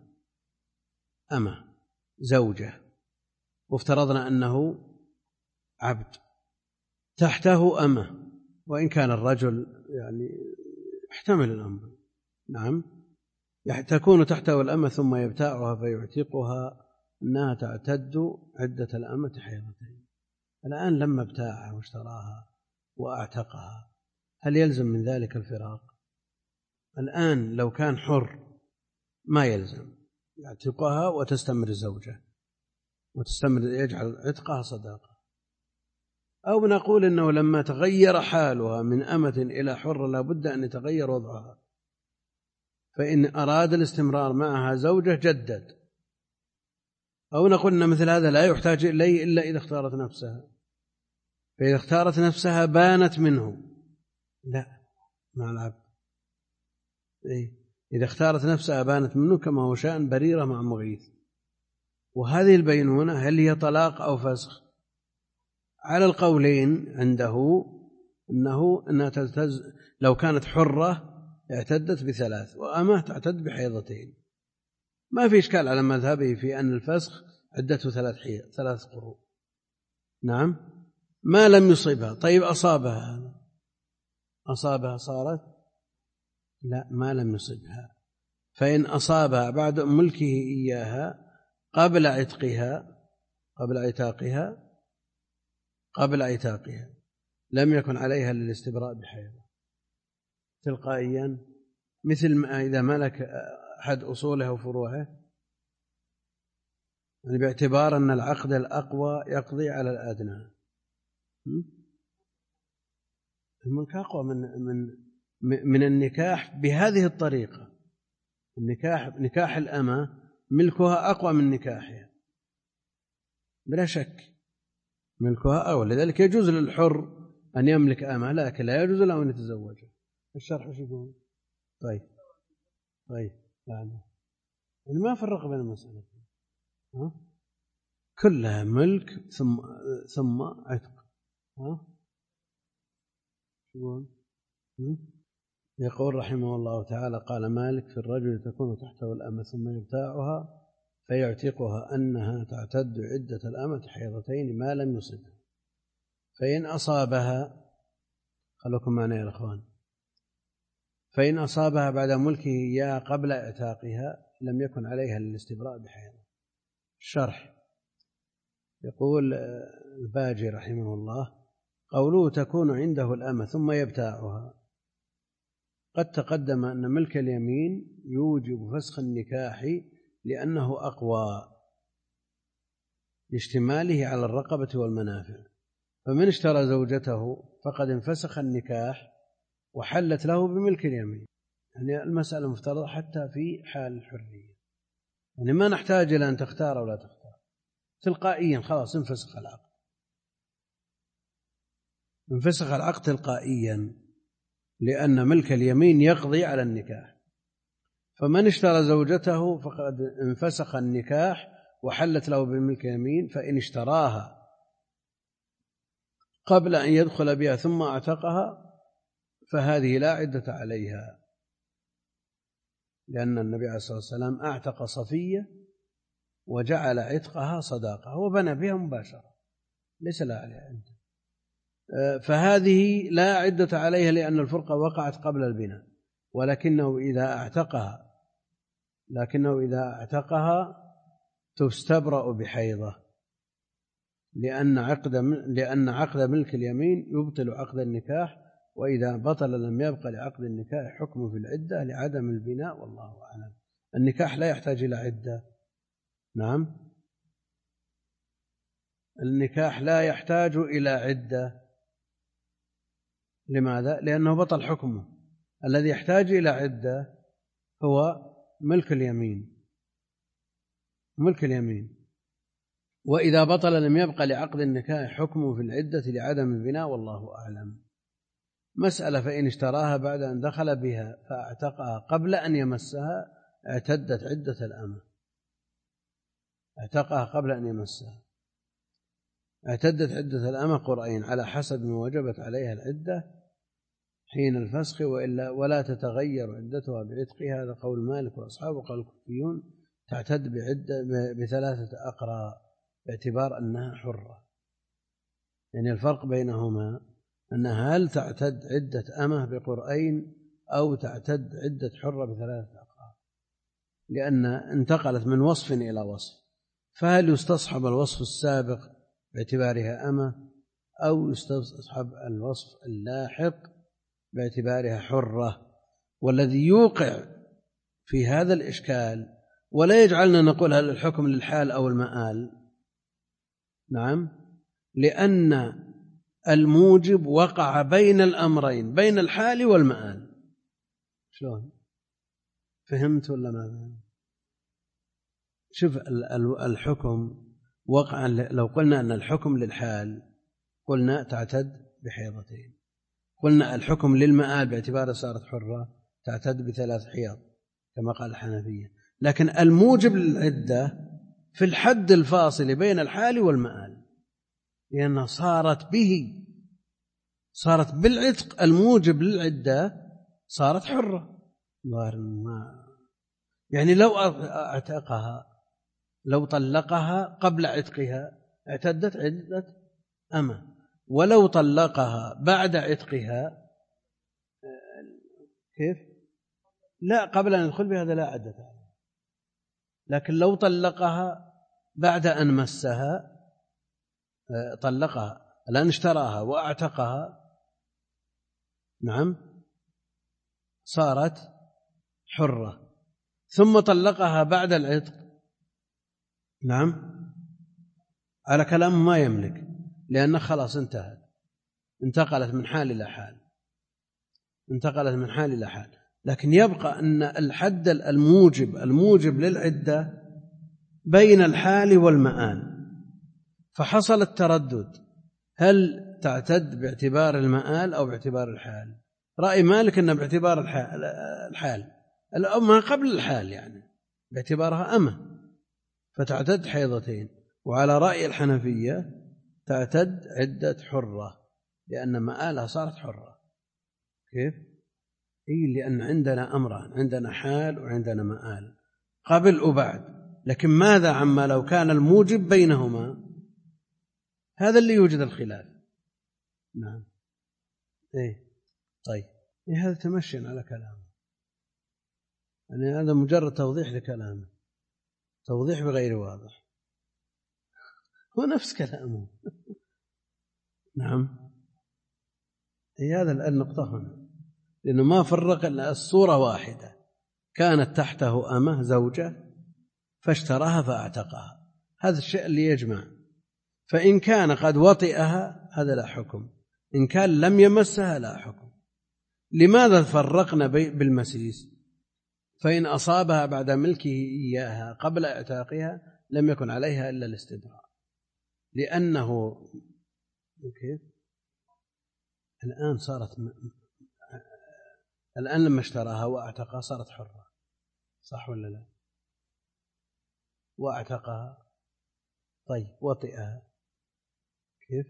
أمة زوجة، وافترضنا أنه عبد تحته أمة، وإن كان الرجل يعني يحتمل الأمر. نعم، تكون تحته الأمة ثم يبتاعها فيعتقها، أنها تعتد عدة الأمة حيضتين. الآن لما ابتاعها واشتراها وأعتقها، هل يلزم من ذلك الفراق؟ الآن لو كان حر ما يلزم، يعتقها وتستمر الزوجة وتستمر، يجعل عتقها صداقة. أو نقول إنه لما تغير حالها من أمة إلى حر لا بد أن يتغير وضعها، فإن أراد الاستمرار معها زوجة جدد. أو نقول إن مثل هذا لا يحتاج إليه إلا إذا اختارت نفسها، فإذا اختارت نفسها بانت منه، لا مع العبد. إذا اختارت نفسها بانت منه، كما هو شأن بريرة مع مغيث. وهذه البينونة هل هي طلاق أو فسخ؟ على القولين عنده أنها تلتز، لو كانت حرة اعتدت ب3 وأمة تعتد بحيضتين. ما في إشكال على مذهبه في أن الفسخ عدته 3 قروء. نعم، ما لم يصيبها. طيب أصابها صارت لا، ما لم يصبها. فإن أصابها بعد ملكه إياها قبل عتاقها لم يكن عليها للاستبراء بحيضة تلقائيا، مثل ما إذا ملك أحد أصوله وفروعه، يعني باعتبار أن العقد الأقوى يقضي على الأدنى. الملك أقوى من النكاح بهذه الطريقة. نكاح الأمة ملكها أقوى من نكاحها بلا شك، ملكها أقوى، لذلك يجوز للحر أن يملك أمة، لكن لا يجوز له أن يتزوجها. الشرح وش يقول؟ طيب يعني ما فرق بين المسألة، كلها ملك ثم عتق. يقول رحمه الله تعالى: قال مالك: في الرجل تكون تحته الأمة ثم يبتاعها فيعتقها أنها تعتد عدة الأمة حيضتين ما لم يصبها، فإن أصابها، خلوكم معنا يا أخوان، فإن أصابها بعد ملكه إياها قبل اعتاقها لم يكن عليها للاستبراء بحيض. الشرح يقول الباجي رحمه الله: قوله تكون عنده الأمة ثم يبتاعها، قد تقدم أن ملك اليمين يوجب فسخ النكاح لأنه أقوى لاشتماله على الرقبة والمنافع، فمن اشترى زوجته فقد انفسخ النكاح وحلت له بملك اليمين. يعني المسألة مفترضة حتى في حال الحرية، يعني ما نحتاج إلى أن تختار أو لا تختار، تلقائيا خلاص انفسخ العقد تلقائيا، لأن ملك اليمين يقضي على النكاح. فمن اشترى زوجته فقد انفسخ النكاح وحلت له بملك اليمين، فإن اشتراها قبل أن يدخل بها ثم اعتقها فهذه لا عدة عليها، لأن النبي عليه الصلاة والسلام اعتق صفية وجعل عتقها صداقة وبنى بها مباشرة، ليس لا عليها عدة، فهذه لا عدة عليها لأن الفرقة وقعت قبل البناء. ولكنه إذا اعتقها تستبرأ بحيضة، لأن عقد ملك اليمين يبطل عقد النكاح، وإذا بطل لم يبق لعقد النكاح حكم في العدة لعدم البناء، والله أعلم. النكاح لا يحتاج إلى عدة. نعم، النكاح لا يحتاج إلى عدة. لماذا؟ لأنه بطل حكمه. الذي يحتاج إلى عدة هو ملك اليمين، وإذا بطل لم يبق لعقد النكاح حكمه في العدة لعدم البناء، والله أعلم. مسألة: فإن اشتراها بعد أن دخل بها فاعتقها قبل أن يمسها اعتدت عدة الأمة. اعتقها قبل أن يمسها اعتدت عدة الأمة قرئين على حسب ما وجبت عليها العدة حين الفسخ، ولا تتغير عدتها بعتقها. هذا قول مالك وأصحابه. قال الكوفيون تعتد ب3 أقراء باعتبار أنها حرة. يعني الفرق بينهما أنها هل تعتد عدة أمة بقرئين أو تعتد عدة حرة ب3 أقراء، لأن انتقلت من وصف إلى وصف، فهل يستصحب الوصف السابق باعتبارها أمة أو يستصحب الوصف اللاحق باعتبارها حرة؟ والذي يوقع في هذا الإشكال ولا يجعلنا نقول هل الحكم للحال أو المآل. نعم، لأن الموجب وقع بين الأمرين، بين الحال والمآل. شلون؟ فهمت ولا ما فهمت؟ شوف، الحكم وقع، لو قلنا أن الحكم للحال قلنا تعتد بحيضتين، قلنا الحكم للمآل باعتبار صارت حرة تعتد ب3 حيض كما قال الحنفية. لكن الموجب للعدة في الحد الفاصل بين الحال والمآل، لأنها صارت بالعتق الموجب للعدة صارت حرة. يعني لو طلقها قبل عتقها اعتدت عدة أمة، ولو طلقها بعد عتقها كيف؟ لا، قبل أن يدخل بها هذا لا عدة. لكن لو طلقها بعد أن مسها طلقها، الآن اشتراها وأعتقها، نعم، صارت حرة، ثم طلقها بعد العتق، نعم، على كلام ما يملك، لأنه خلاص انتقلت من حال إلى حال، انتقلت من حال إلى حال. لكن يبقى أن الحد الموجب للعدة بين الحال والمآل، فحصل التردد، هل تعتد باعتبار المآل أو باعتبار الحال؟ رأي مالك أنه باعتبار الحال، الأمة قبل الحال يعني باعتبارها أمة فتعتد حيضتين. وعلى رأي الحنفية تعتد عدة حرة لأن مآلها صارت حرة. كيف؟ لأن عندنا أمران، عندنا حال وعندنا مآل قبل وبعد. لكن ماذا عما لو كان الموجب بينهما؟ هذا اللي يوجد الخلاف. نعم. طيب هذا تمشي على كلامه، يعني هذا مجرد توضيح لكلامه، توضيح بغير واضح، هو نفس كلامه. نعم. هذا النقطة هنا، لأنه ما فرق إلا الصورة واحدة، كانت تحته أمه زوجة فاشتراها فاعتقها، هذا الشيء اللي يجمع. فإن كان قد وطئها هذا لا حكم، إن كان لم يمسها لا حكم. لماذا فرقنا بالمسيس؟ فإن أصابها بعد ملكه إياها قبل اعتاقها لم يكن عليها إلا الاستبراء، لأنه كيف؟ الآن لما اشتراها واعتقها صارت حرة، صح ولا لا؟ واعتقها، طيب وطئها، كيف؟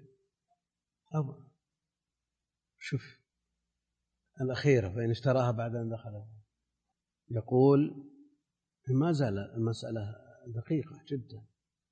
شوف الأخيرة، فإن اشتراها بعد أن دخلها، يقول ما زال المسألة دقيقة جدا،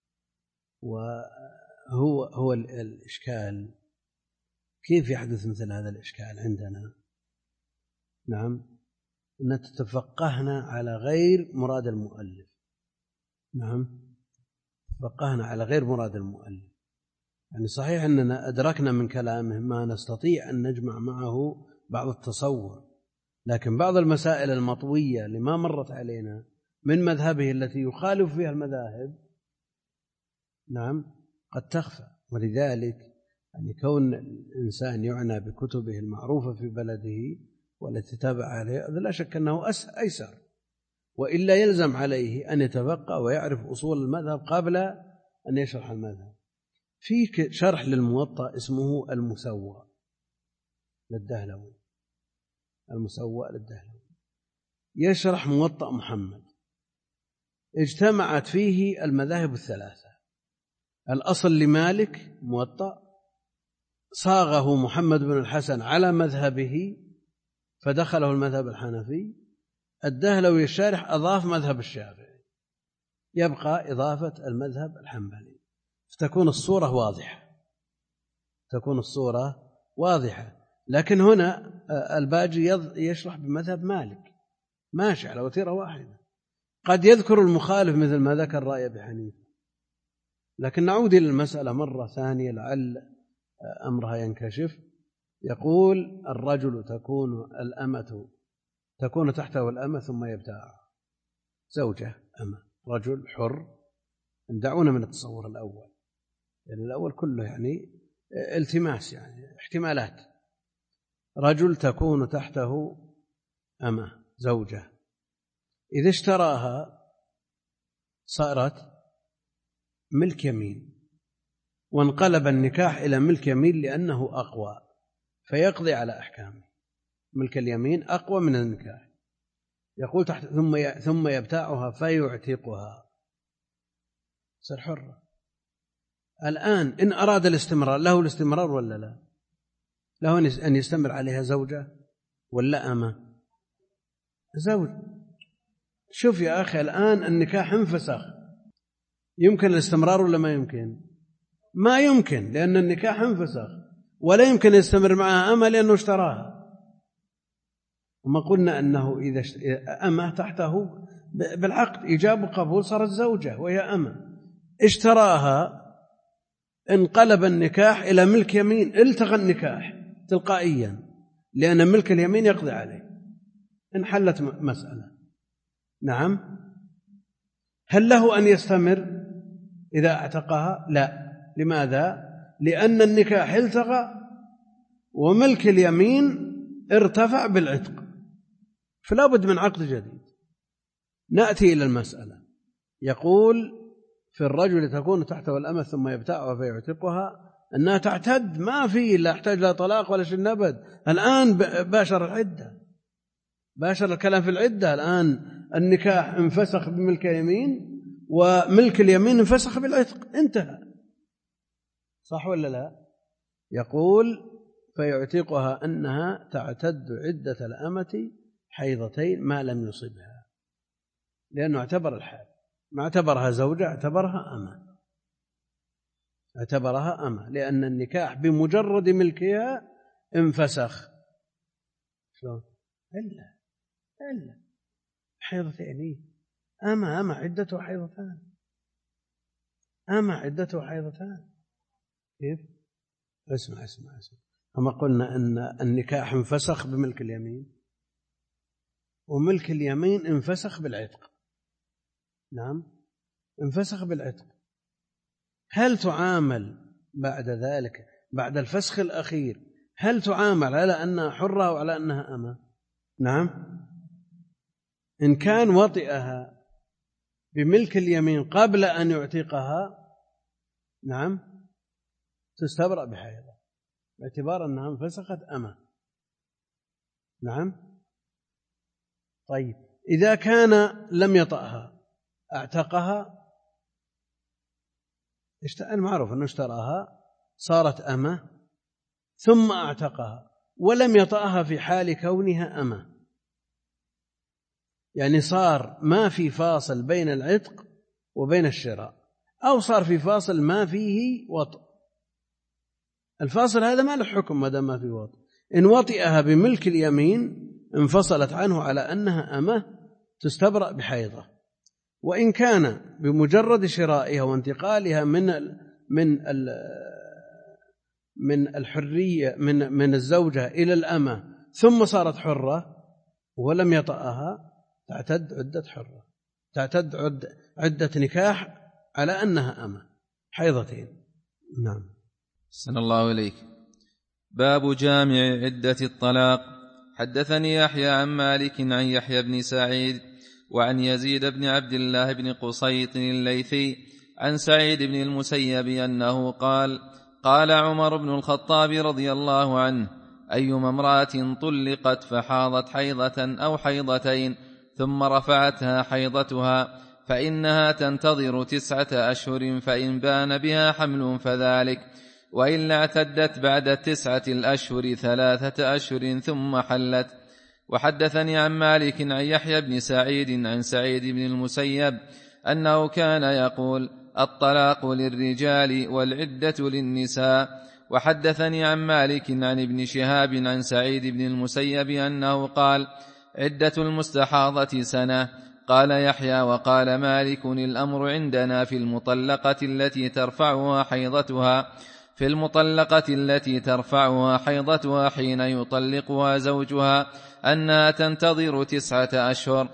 وهو الإشكال كيف يحدث مثل هذا الإشكال عندنا؟ نعم، أن تتفقهنا على غير مراد المؤلف. نعم، تفقهنا على غير مراد المؤلف، يعني صحيح أننا أدركنا من كلامه ما نستطيع أن نجمع معه بعض التصور، لكن بعض المسائل المطوية لما مرت علينا من مذهبه التي يخالف فيها المذاهب، نعم، قد تخفى. ولذلك يعني كون الإنسان يعنى بكتبه المعروفة في بلده والتي تابع عليه لا شك أنه أيسر، وإلا يلزم عليه أن يتفقه ويعرف أصول المذهب قبل أن يشرح المذهب. في شرح للموطأ اسمه المسوى للدهلوي، المسوى للدهلوي، يشرح موطأ محمد، اجتمعت فيه المذاهب الثلاثة. الأصل لمالك موطأ، صاغه محمد بن الحسن على مذهبه فدخله المذهب الحنفي، الدهلوي الشارح أضاف مذهب الشافعي، يبقى إضافة المذهب الحنبلي، فتكون الصورة واضحة، تكون الصورة واضحة. لكن هنا الباجي يشرح بمذهب مالك، ماشي على وتيرة واحدة، قد يذكر المخالف مثل ما ذكر رأي أبي حنيفة. لكن نعود إلى المسألة مرة ثانية لعل أمرها ينكشف. يقول الرجل تكون تحته الأمة ثم يبتاعها، زوجة أمة، رجل حر. دعونا من التصور الأول، يعني الأول كله يعني التماس، يعني احتمالات. رجل تكون تحته أمة زوجة، إذا اشتراها صارت ملك يمين، وانقلب النكاح إلى ملك يمين لأنه أقوى، فيقضي على أحكامه. ملك اليمين أقوى من النكاح. يقول تحت ثم يبتاعها فيعتقها، صار حرة. الآن إن أراد الاستمرار، له الاستمرار ولا لا؟ له أن يستمر عليها زوجة ولا أمة؟ زوج. شوف يا أخي، الآن النكاح انفسخ، يمكن الاستمرار ولا ما يمكن؟ ما يمكن، لأن النكاح انفسخ، ولا يمكن يستمر معها أمة لأنه اشتراها. وما قلنا أنه إذا أمة تحته بالعقد إيجاب وقبول صارت زوجة وهي أمة، اشتراها انقلب النكاح إلى ملك يمين، التغى النكاح تلقائيا، لأن ملك اليمين يقضي عليه، انحلت مسألة. نعم. هل له أن يستمر إذا اعتقها؟ لا. لماذا؟ لأن النكاح التغى وملك اليمين ارتفع بالعتق، فلا بد من عقد جديد. نأتي إلى المسألة. يقول في الرجل تكون تحته الأمة ثم يبتاعها فيعتقها أنها تعتد، ما في لا يحتاج لا طلاق ولا شيء نبد. الآن باشر العدة، باشر الكلام في العدة. الآن النكاح انفسخ بملك اليمين وملك اليمين انفسخ بالعتق، انتهى. صح ولا لا؟ يقول فيعتقها أنها تعتد عدة الأمة حيضتين ما لم يصبها، لأنه اعتبر الحال، ما اعتبرها زوجة، اعتبرها أمة، اعتبرها أمة، لأن النكاح بمجرد ملكها انفسخ. شلون؟ إلا حيضتين. أمة عدته حيضتان، أمة عدته حيضتان. كيف؟ اسمع. أما قلنا أن النكاح انفسخ بملك اليمين وملك اليمين انفسخ بالعتق. نعم، انفسخ بالعتق. هل تعامل بعد ذلك، بعد الفسخ الأخير، هل تعامل على أنها حرة أو على أنها أمة؟ نعم. إن كان وطئها بملك اليمين قبل أن يعتقها، نعم، تستبرأ بحيضة باعتبار أنها انفسخت أمة. نعم. طيب إذا كان لم يطأها اعتقها، المعروف أنه اشتراها صارت أمة ثم اعتقها ولم يطأها في حال كونها أمة، يعني صار ما في فاصل بين العتق وبين الشراء، أو صار في فاصل ما فيه وطء. الفاصل هذا ما له حكم ما دام ما فيه وطء. إن وطئها بملك اليمين انفصلت عنه على أنها أمة تستبرأ بحيضة. وإن كان بمجرد شرائها وانتقالها من الحرية من الزوجة إلى الأمة ثم صارت حرة ولم يطأها، تعتد عدة حرة، تعتد عدة نكاح على أنها أمة حيضتين. نعم. أحسن الله إليك. باب جامع عدة الطلاق. حدثني يحيى عن مالك عن يحيى بن سعيد وعن يزيد بن عبد الله بن قصيط الليثي عن سعيد بن المسيب أنه قال: قال عمر بن الخطاب رضي الله عنه: أيما امرأة طلقت فحاضت حيضة أو حيضتين ثم رفعتها حيضتها فإنها تنتظر 9 أشهر، فإن بان بها حمل فذلك، وإلا اعتدت بعد 9 الأشهر 3 أشهر ثم حلت. وحدثني عن مالك عن يحيى بن سعيد عن سعيد بن المسيب أنه كان يقول: الطلاق للرجال والعدة للنساء. وحدثني عن مالك عن ابن شهاب عن سعيد بن المسيب أنه قال: عدة المستحاضة سنة. قال يحيى: وقال مالك: الأمر عندنا في المطلقة التي ترفعها حيضتها حين يطلقها زوجها أنها تنتظر 9 أشهر،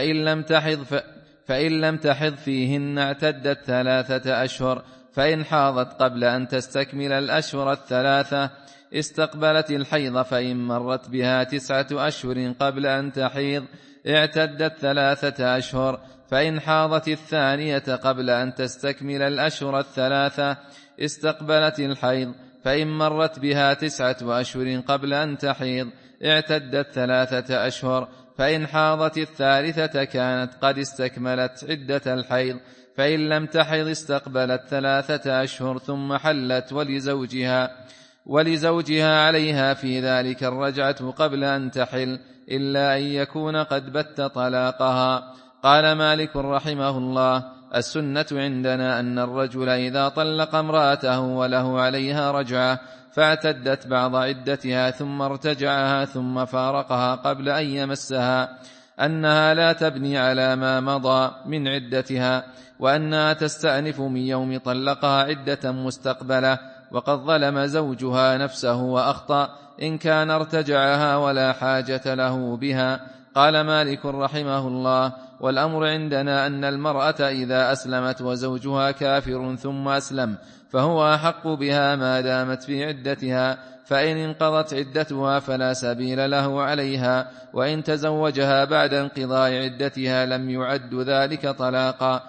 فإن لم تحض فيهن اعتدت 3 أشهر، فإن حاضت قبل أن تستكمل الأشهر 3 استقبلت الحيض، فإن مرت بها 9 أشهر قبل أن تحيض اعتدت 3 أشهر، فإن حاضت 2 قبل أن تستكمل الأشهر 3 استقبلت الحيض، فإن مرت بها 9 أشهر قبل أن تحيض اعتدت 3 أشهر، فإن حاضت 3 كانت قد استكملت عدة الحيض، فإن لم تحض استقبلت 3 أشهر ثم حلت، ولزوجها عليها في ذلك الرجعة قبل أن تحل، إلا أن يكون قد بت طلاقها. قال مالك رحمه الله: السنة عندنا أن الرجل إذا طلق امرأته وله عليها رجعة فاعتدت بعض عدتها ثم ارتجعها ثم فارقها قبل أن يمسها أنها لا تبني على ما مضى من عدتها، وأنها تستأنف من يوم طلقها عدة مستقبلة، وقد ظلم زوجها نفسه وأخطأ إن كان ارتجعها ولا حاجة له بها. قال مالك رحمه الله: والأمر عندنا أن المرأة إذا أسلمت وزوجها كافر ثم أسلم فهو أحق بها ما دامت في عدتها، فإن انقضت عدتها فلا سبيل له عليها، وإن تزوجها بعد انقضاء عدتها لم يعد ذلك طلاقا،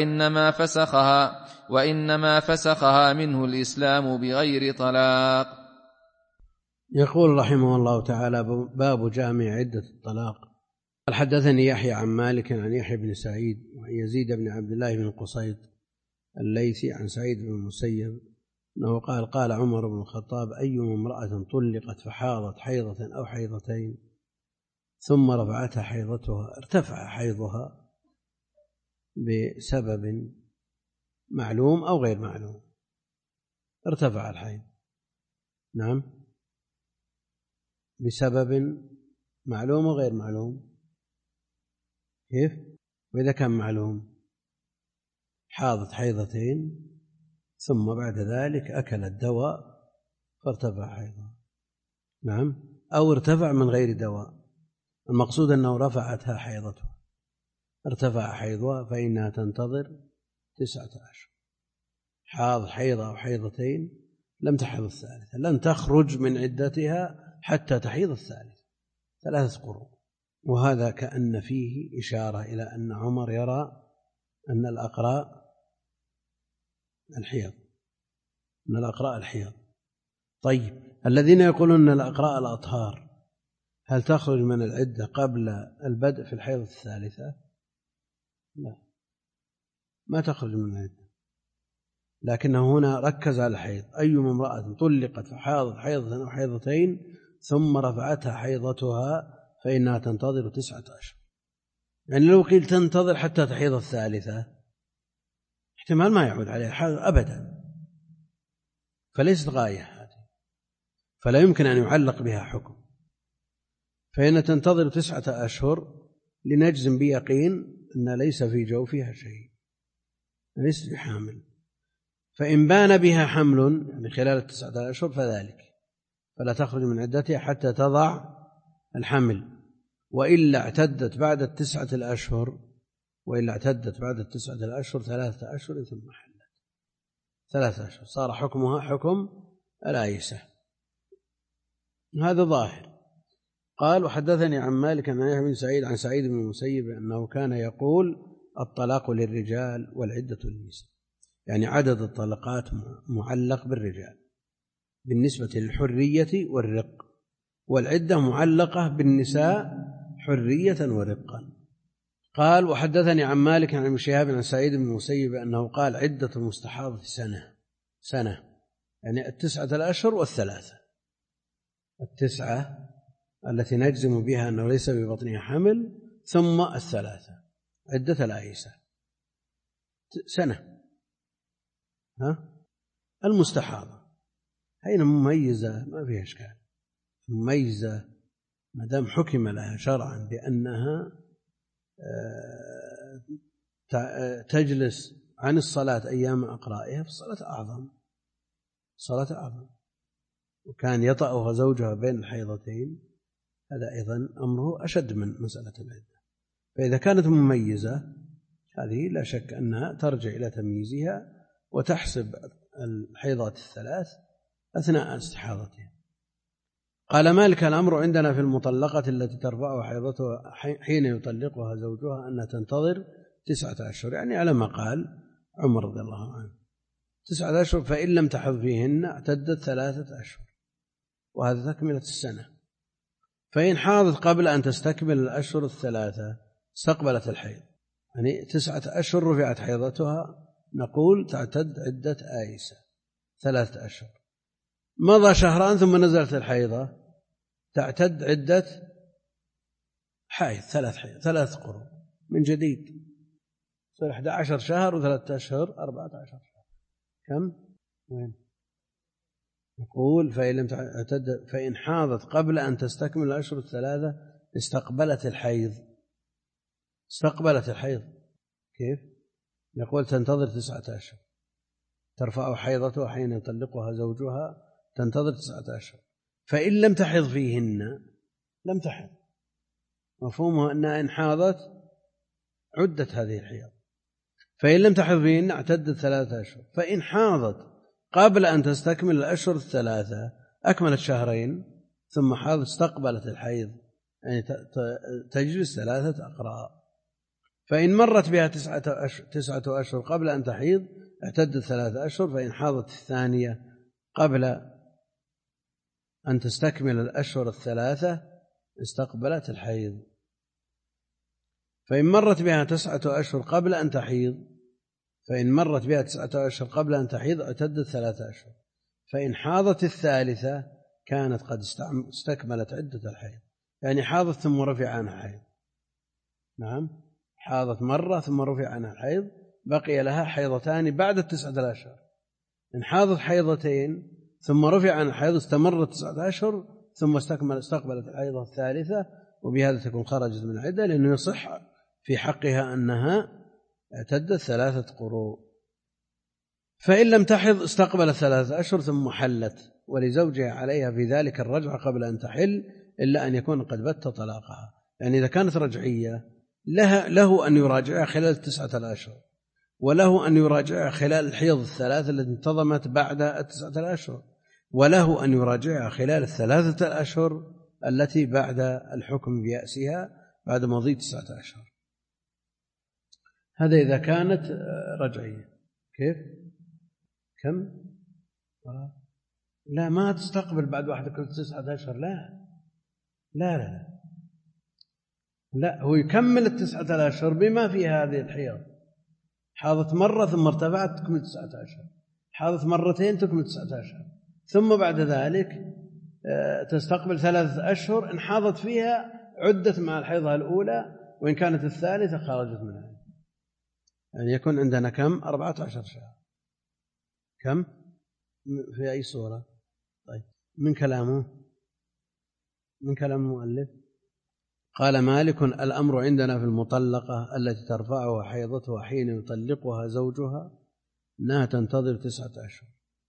وإنما فسخها منه الإسلام بغير طلاق. يقول رحمه الله تعالى: باب جامع عدة الطلاق. قال: حدثني يحيى عن مالك عن يحيى بن سعيد وعن يزيد بن عبد الله بن قصيط الليثي عن سعيد بن المسيب أنه قال: قال عمر بن الخطاب: أيما امرأة طلقت فحاضت حيضة أو حيضتين ثم رفعتها حيضتها ارتفع حيضها بسبب معلوم أو غير معلوم. ارتفع الحيض، نعم، بسبب معلوم وغير معلوم. كيف؟ وإذا كان معلوم حاضت حيضتين ثم بعد ذلك أكلت دواء فارتفع حيضها، نعم، أو ارتفع من غير دواء، المقصود أنه رفعتها حيضتها، ارتفع حيضها فإنها تنتظر 9 أشهر. حاض حيضة أو حيضتين لم تحض الثالثة، لن تخرج من عدتها حتى تحيض الثالثة 3 قروء. وهذا كأن فيه إشارة إلى أن عمر يرى أن الأقراء الحيض. طيب، الذين يقولون أن الأقراء الأطهار هل تخرج من العدة قبل البدء في الحيض الثالثة؟ لا، ما تخرج من العدة، لكنه هنا ركز على الحيض. أيما امرأة طلقت فحاضت حيضة أو حيضتين ثم رفعتها حيضتها فإنها تنتظر 9 أشهر. يعني لو قيل تنتظر حتى تحيض الثالثة احتمال ما يعود عليها حيض أبدا، فليست غاية هذه، فلا يمكن أن يعلق بها حكم. فإن تنتظر 9 أشهر لنجزم بيقين أن ليس في جوفها شيء، ليس بحامل. فإن بان بها حمل يعني خلال 9 أشهر فذلك، فلا تخرج من عدتها حتى تضع الحمل، وإلا اعتدت بعد 9 الأشهر 3 أشهر ثم حلت 3 أشهر، صار حكمها حكم الآيسة. هذا ظاهر. قال: وحدثني عن مالك عن يحيى بن سعيد عن سعيد بن المسيب أنه كان يقول: الطلاق للرجال والعدة للنساء، يعني عدد الطلقات معلق بالرجال بالنسبة للحرية والرق، والعدة معلقة بالنساء حرية ورقا. قال: وحدثني عن مالك عن ابن شهاب عن سعيد بن المسيب أنه قال: عدة المستحاضة سنة، يعني 9 أشهر و3، 9 التي نجزم بها أنه ليس ببطنها حمل، ثم 3 عدة الآيسة سنة. المستحاضة هين مميزة ما فيها إشكال، مميزة ما دام حكم لها شرعا بأنها تجلس عن الصلاة أيام أقرائها، فالصلاة أعظم، وكان يطأها زوجها بين الحيضتين، هذا أيضا أمره أشد من مسألة العدة. فإذا كانت مميزة هذه لا شك أنها ترجع إلى تمييزها وتحسب الحيضات 3 أثناء استحاضتها. قال مالك: الأمر عندنا في المطلقة التي ترفع حيضتها حين يطلقها زوجها أنها تنتظر 9 أشهر، يعني على ما قال عمر رضي الله عنه 9 أشهر، فإن لم تحض فيهن اعتدت 3 أشهر، وهذا تكملة السنة. فإن حاضت قبل أن تستكمل الأشهر 3 استقبلت الحيض، يعني 9 أشهر رفعت حيضتها، نقول تعتد عدة آيسة 3 أشهر. مضى شهران ثم نزلت الحيضة، تعتد عدة حيض 3 قروء من جديد، صار 11 شهر و3 أشهر 14 شهر. كم؟ وين؟ يقول: فإن حاضت قبل أن تستكمل الأشهر 3 استقبلت الحيض. كيف؟ يقول تنتظر 9 أشهر، ترفع حيضتها حين يطلقها زوجها، تنتظر 9 أشهر، فإن لم تحض فيهن لم تحض، مفهومه أنها إن حاضت عدت هذه الحيض، فإن لم تحض فيهن اعتدت 3 أشهر، فإن حاضت قبل أن تستكمل الأشهر 3 أكملت 2 شهر ثم حاضت استقبلت الحيض، يعني تجلس 3 أقراء. فإن مرت بها 9 أشهر قبل أن تحيض اعتدت 3 أشهر، فإن حاضت الثانية قبل أن تستكمل الأشهر 3 استقبلت الحيض. فإن مرت بها 9 أشهر قبل أن تحيض، فإن مرت بها 9 أشهر قبل أن تحيض اعتدت 3 أشهر، فإن حاضت الثالثة كانت قد استكملت عدة الحيض، يعني حاضت ثم رفع عنها حيض. نعم، حاضت مرة ثم رفع عنها الحيض، بقي لها حيضتان بعد 9 أشهر. إن حاضت حيضتين ثم رفع عنها الحيض استمرت 9 أشهر ثم استقبلت الحيضة الثالثة، وبهذا تكون خرجت من العدة، لأنه يصح في حقها أنها اعتدت 3 قروء. فإن لم تحض استقبلت 3 أشهر ثم حلت، ولزوجها عليها في ذلك الرجعة قبل أن تحل، إلا أن يكون قد بت طلاقها. يعني إذا كانت رجعية له أن يراجعها خلال 9 أشهر، وله أن يراجعها خلال الحيض الثلاث التي انتظمت بعد 9 أشهر، وله أن يراجعها خلال 3 أشهر التي بعد الحكم بيأسها بعد مضي 9 أشهر. هذا إذا كانت رجعية. كيف؟ كم؟ لا، ما تستقبل بعد واحدة كل 9 أشهر، لا لا لا لا، هو يكمل 9 أشهر بما في هذه الحيض. حاضت مرة ثم ارتفعت تكمل 9 أشهر، حاضت مرتين تكمل 9 أشهر، ثم بعد ذلك تستقبل 3 أشهر إن حاضت فيها عدت مع الحيضة الأولى، وإن كانت الثالثة خرجت منها. يعني يكون عندنا كم؟ 14 شهر. كم؟ في أي صورة؟ طيب، من كلام المؤلف قال مالك: الأمر عندنا في المطلقة التي ترفعها حيضتها حين يطلقها زوجها أنها تنتظر 9 أشهر،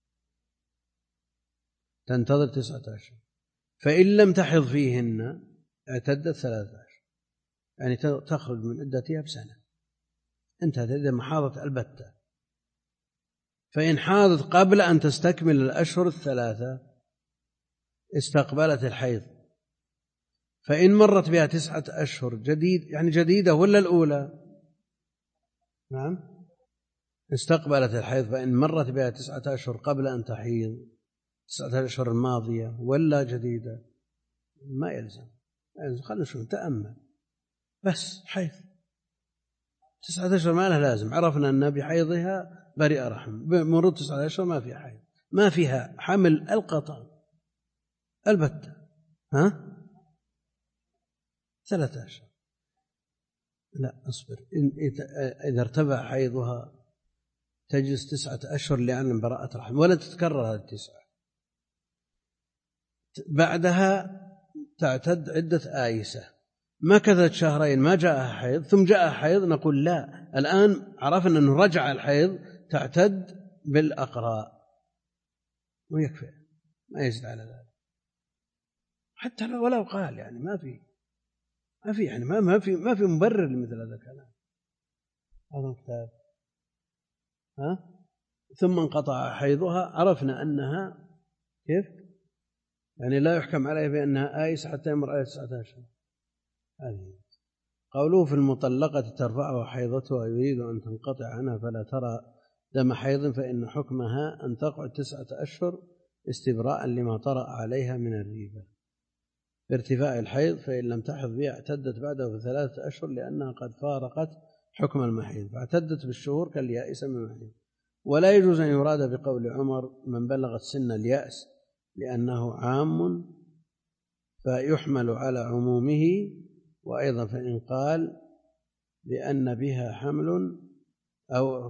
تنتظر 9 أشهر، فإن لم تحض فيهن اعتدت 3 أشهر، يعني تخرج من عدتها بسنة، انتهت إذا ما حاضت البتة. فإن حاضت قبل أن تستكمل الأشهر 3 استقبلت الحيض، فإن مرت بها 9 أشهر يعني جديدة ولا الأولى؟ نعم، استقبلت الحيض. فإن مرت بها 9 أشهر قبل أن تحيض، 9 أشهر الماضية ولا جديدة؟ ما يلزم، خلنا نشوف، تأمل بس. حيض 9 أشهر ما له لازم، عرفنا أن بحيضها بريء رحم، بمرور 9 أشهر ما فيها حيض، ما فيها حمل القطع البتة. 3 أشهر. لا أصبر، إذا ارتفع حيضها تجلس 9 أشهر لأن براءة رحم، ولا تتكرر هذه 9. بعدها تعتد عدة آيسة، مكثت 2 شهرين ما جاءها حيض ثم جاءها حيض، نقول لا، الآن عرفنا أنه رجع الحيض، تعتد بالأقراء ويكفي، ما يزيد على ذلك. حتى ولو قال يعني ما في يعني ما في مبرر لمثل هذا الكلام. هذا الكتاب ثم انقطع حيضها، عرفنا أنها كيف يعني لا يحكم عليها بأنها آيسة حتى يمر عليها 9 أشهر. هذه قوله: في المطلقة ترفعها حيضتها يريد أن تنقطع عنها فلا ترى دم حيض، فإن حكمها أن تقعد 9 أشهر استبراء لما طرأ عليها من الريبة بارتفاع الحيض، فإن لم تحض بها اعتدت بعده 3 أشهر لأنها قد فارقت حكم المحيض، فاعتدت بالشهور كاليائسة من المحيض. ولا يجوز أن يراد بقول عمر من بلغت سن اليأس، لأنه عام فيحمل على عمومه. وأيضا فإن قال لأن بها حمل، أو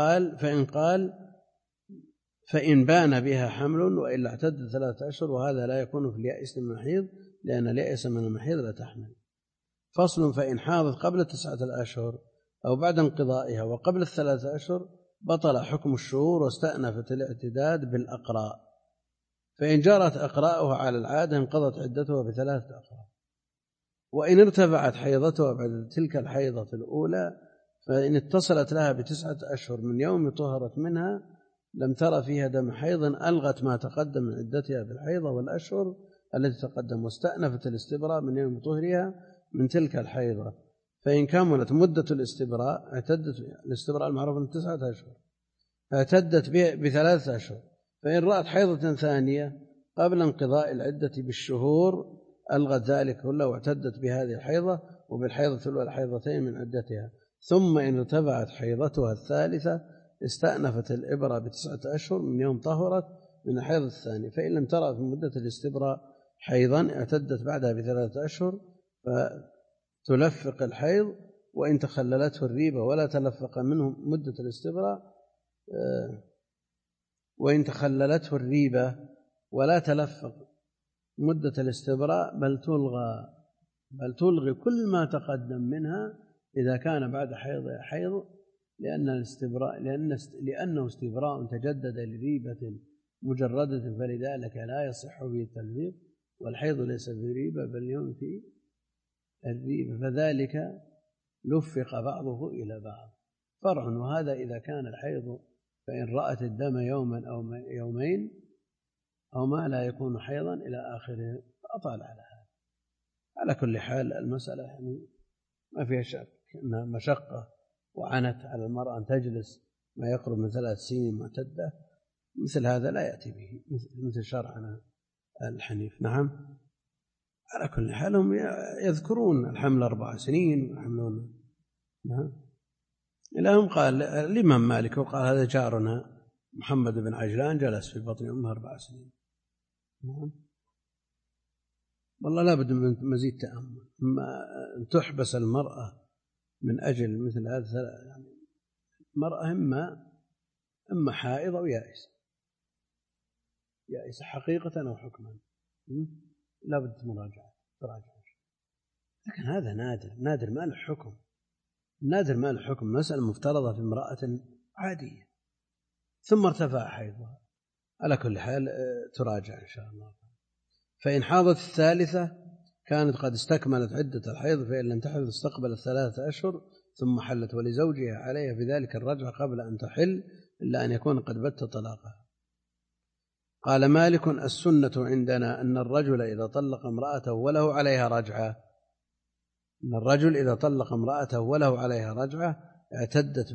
فإن بان بها حمل وإلا اعتدت 3 أشهر، وهذا لا يكون في اليأس من المحيض، لأن اليأس من المحيض لا تحمل. فصل: فإن حاضت قبل 9 أشهر أو بعد انقضائها وقبل 3 أشهر بطل حكم الشهور واستأنفت الاعتداد بالأقراء، فإن جرت أقراءها على العادة انقضت عدتها ب3 أقراء. وإن ارتفعت حيضتها بعد تلك الحيضة الأولى فإن اتصلت لها ب9 أشهر من يوم طهرت منها لم ترى فيها دم حيض ألغت ما تقدم من عدتها بالحيضة والأشهر التي تقدم، واستأنفت الاستبراء من يوم طهرها من تلك الحيضة. فإن كملت مدة الاستبراء اعتدت، الاستبراء المعروف من 9 أشهر، اعتدت ب3 أشهر. فإن رأت حيضة ثانية قبل انقضاء العدة بالشهور ألغت ذلك كله واعتدت بهذه الحيضة وبالحيضة الأولى الحيضتين من عدتها. ثم إن ارتفعت حيضتها الثالثة استأنفت الإبرة ب9 أشهر من يوم طهرت من الحيض الثاني. فإن لم ترى في مدة الاستبراء حيضا اعتدت بعدها ب3 أشهر فتلفق الحيض. وإن تخللته الريبة ولا تلفق منه مدة الاستبراء، وإن تخللته الريبة ولا تلفق مدة الاستبراء بل تلغي كل ما تقدم منها إذا كان بعد حيض لأنه استبراء تجدد لريبة مجردة، فلذلك لا يصح به التلفيق، والحيض ليس بريبة بل ينفي الريبة، فذلك لفق بعضه إلى بعض. فرع. وهذا إذا كان الحيض فإن رأت الدم يوما أو يومين أو ما لا يكون حيضا إلى آخره فأطال على هذا. على كل حال المسألة يعني ما فيها شك أنها مشقة وعنت على المرأة أن تجلس ما يقرب من 3 سنين معتدة، مثل هذا لا يأتي به مثل شرعنا الحنيف. نعم. على كل حال هم يذكرون الحمل 4 سنين ويحملون. نعم. إلهم قال الإمام مالك وقال هذا جارنا محمد بن عجلان جلس في بطن أمه 4 سنين. نعم. والله لا بد من مزيد تأمل. ما تحبس المرأة من أجل مثل هذا، يعني المرأة إما حائضة أو يائسة حقيقة أو حكما، لا بد تراجع. لكن هذا نادر ما له حكم، نادر ما له حكم. مسألة مفترضة في امرأة عادية ثم ارتفع حيضها. على كل حال تراجع إن شاء الله. فإن حاضت الثالثة كانت قد استكملت عدة الحيض، فإن لم تحض استقبلت 3 أشهر ثم حلت، ولزوجها عليها في ذلك الرجعة قبل أن تحل إلا أن يكون قد بت طلاقها. قال مالك السنة عندنا أن الرجل إذا طلق امرأته وله عليها رجعة، أن الرجل إذا طلق امرأته وله عليها رجعة اعتدت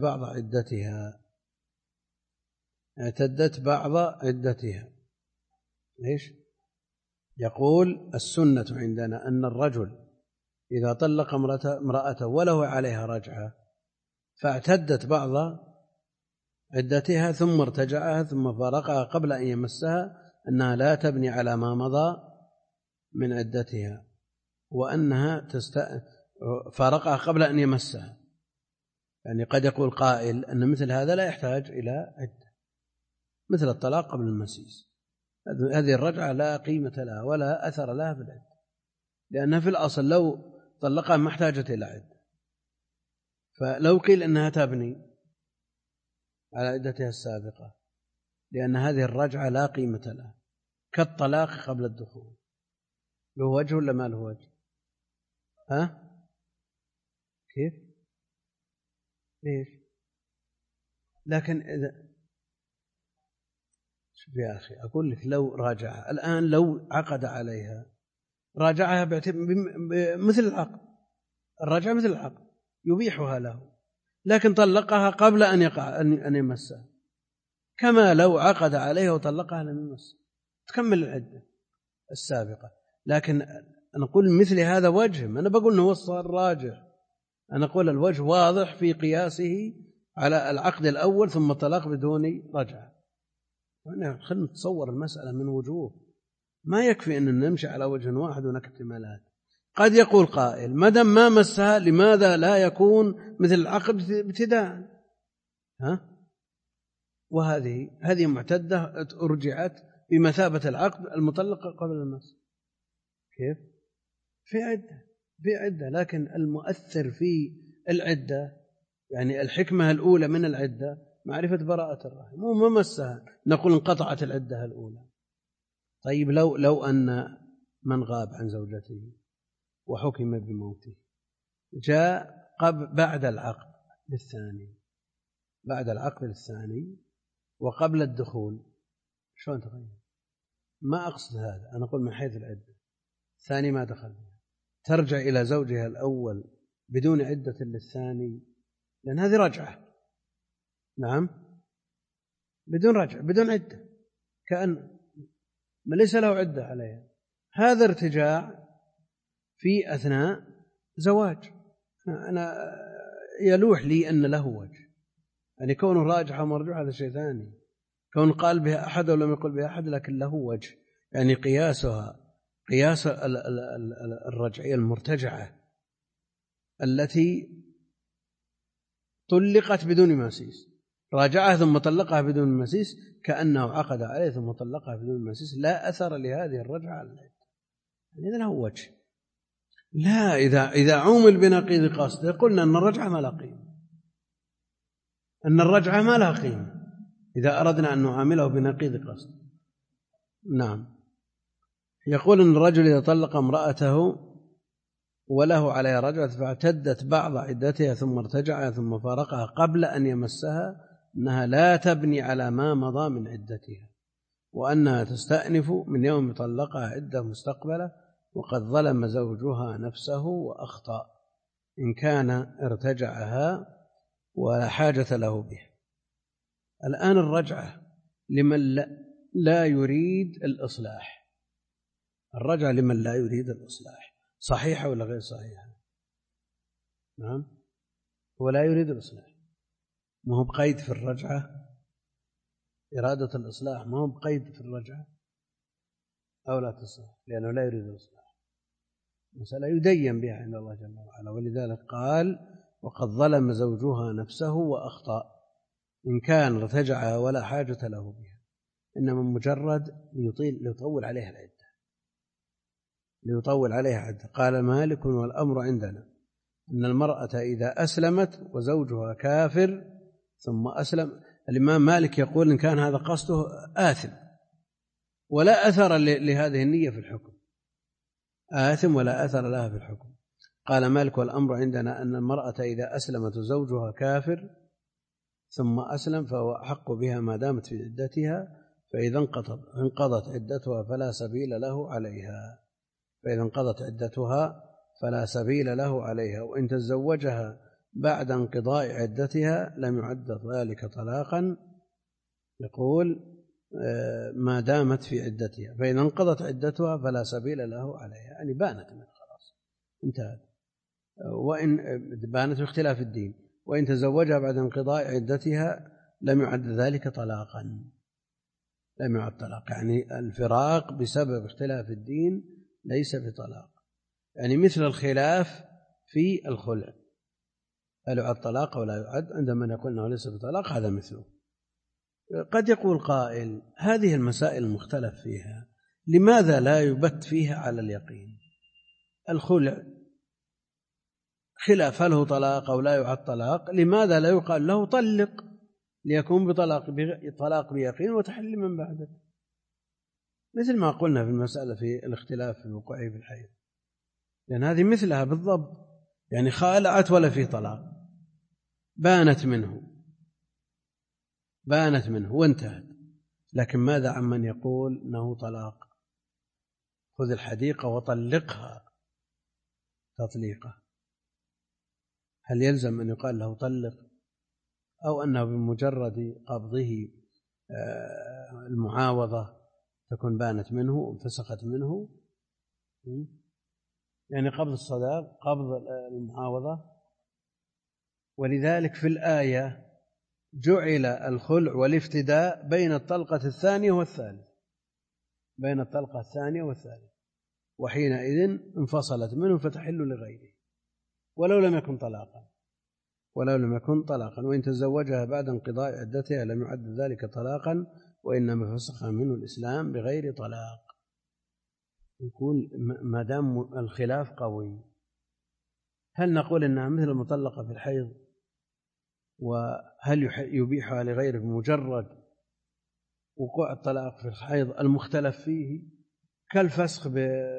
بعض عدتها. ليش؟ يقول السنة عندنا أن الرجل إذا طلق امرأته وله عليها رجعة فاعتدت بعض عدتها ثم ارتجعها ثم فارقها قبل أن يمسها أنها لا تبني على ما مضى من عدتها، وأنها فارقها قبل أن يمسها. يعني قد يقول قائل أن مثل هذا لا يحتاج إلى عدة، مثل الطلاق قبل المسيس. هذه الرجعة لا قيمة لها ولا أثر لها في العدة، لأنها في الأصل لو طلقها ما احتاجت إلى عدة. فلو قيل أنها تبني على عدتها السابقة لأن هذه الرجعة لا قيمة لها، كالطلاق قبل الدخول. له وجه ولا ما له وجه؟ كيف؟ ليش؟ لكن إذا شوف يا أخي، أقول لك لو راجعها الآن، لو عقد عليها راجعها مثل العقد، الرجعة مثل العقد يبيحها له، لكن طلقها قبل أن يقع أن يمسها، كما لو عقد عليها وطلقها لم يمسها تكمل العدة السابقة. لكن أنا أقول مثل هذا وجه، ما أنا بقول أنه هو الراجح، أنا أقول الوجه واضح في قياسه على العقد الأول ثم الطلاق بدون رجعة. خلنا نتصور المسألة من وجوه، ما يكفي أن نمشي على وجه واحد هناك احتمالات. قد يقول قائل ما دام ما مسها لماذا لا يكون مثل العقد ابتداء؟ وهذه معتدة أرجعت بمثابة العقد المطلقة قبل المس. كيف؟ في عدة، لكن المؤثر في العدة يعني الحكمة الأولى من العدة معرفة براءة الرحم، مو مسها نقول انقطعت العدة الأولى. طيب لو أن من غاب عن زوجته وحكم بموته جاء بعد العقد للثاني وقبل الدخول، شلون تغير؟ ما أقصد هذا، أنا أقول من حيث العدة. الثاني ما دخل، ترجع إلى زوجها الأول بدون عدة للثاني، لأن هذه رجعة. نعم، بدون رجعة، بدون عدة، كأن ما ليس له عدة عليها. هذا ارتجاع في أثناء زواج. أنا يلوح لي أن له وجه، يعني كونه راجح ومرجوح هذا شيء ثاني، كون قال بها أحد ولم يقل بها أحد، لكن له وجه، يعني قياس الرجعية المرتجعة التي طلقت بدون مسيس، راجعها ثم طلقها بدون مسيس، كأنه عقد عليه ثم طلقها بدون مسيس، لا أثر لهذه الرجعة، إذا له وجه. لا، إذا عومل بنقيض قصده قلنا أن الرجعة ما لها قيمة، إذا أردنا أن نعامله بنقيض قصد. نعم. يقول أن الرجل إذا طلق امرأته وله عليها رجعة فاعتدت بعض عدتها ثم ارتجع ثم فارقها قبل أن يمسها، أنها لا تبني على ما مضى من عدتها، وأنها تستأنف من يوم طلقها عدة مستقبلة، وقد ظلم زوجها نفسه وأخطأ إن كان ارتجعها ولا حاجة له بها. الآن الرجعة لمن لا يريد الإصلاح، الرجعة لمن لا يريد الإصلاح صحيحة ولا غير صحيحة؟ نعم، هو لا يريد الإصلاح، ما هو بقيد في الرجعة، إرادة الإصلاح ما هو بقيد في الرجعة، أو لا تصح لأنه لا يريد الإصلاح، مسألة يدين بها عند الله جل وعلا. ولذلك قال وقد ظلم زوجها نفسه وأخطأ إن كان ارتجعها ولا حاجة له بها، إنما مجرد ليطول عليها عدة. قال مالك والأمر عندنا أن المرأة إذا أسلمت وزوجها كافر ثم أسلم، الإمام مالك يقول إن كان هذا قصده آثم ولا أثر لهذه النية في الحكم، آثم ولا أثر لها في الحكم. قال مالك والأمر عندنا أن المرأة إذا أسلمت وزوجها كافر ثم أسلم فهو أحق بها ما دامت في عدتها، فإذا انقضت عدتها فلا سبيل له عليها، وإن تزوجها بعد انقضاء عدتها لم يعد ذلك طلاقا، يقول ما دامت في عدتها، فإذا انقضت عدتها فلا سبيل له عليها، يعني بانت منه خلاص انتهت، وإن بانت باختلاف الدين، وإن تزوجها بعد انقضاء عدتها لم يعد ذلك طلاقا، لم يعد طلاق، يعني الفراق بسبب اختلاف الدين ليس بطلاق، يعني مثل الخلاف في الخلع، هل يعد طلاق ولا يعد؟ عندما يقول أنه ليس بطلاق هذا مثله. قد يقول قائل هذه المسائل المختلف فيها لماذا لا يبت فيها على اليقين؟ الخلع خلاف هل هو طلاق أو لا يعد طلاق، لماذا لا يقال له طلق ليكون بطلاق بيقين وتحل من بعده، مثل ما قلنا في المسألة في الاختلاف في الوقوع في الحيض، لأن هذه مثلها بالضبط، يعني خالعت ولا في طلاق، بانت منه وانتهت، لكن ماذا عمن يقول أنه طلاق؟ خذ الحديقة وطلقها تطليقة، هل يلزم أن يقال له طلق، أو أنه بمجرد قبضه المعاوضة تكون بانت منه وانفسخت منه؟ يعني قبض الصداق قبض المعاوضة. ولذلك في الآية جعل الخلع والافتداء بين الطلقة الثانية والثالثة، وحينئذ انفصلت منه فتحل لغيره ولو لم يكن طلاقا، وإن تزوجها بعد انقضاء عدتها لم يعد ذلك طلاقا، وإنما فسخ منه الإسلام بغير طلاق. يقول ما دام الخلاف قوي، هل نقول إنها مثل المطلقة في الحيض وهل يبيحها لغيره بمجرد وقوع الطلاق في الحيض المختلف فيه كالفسخ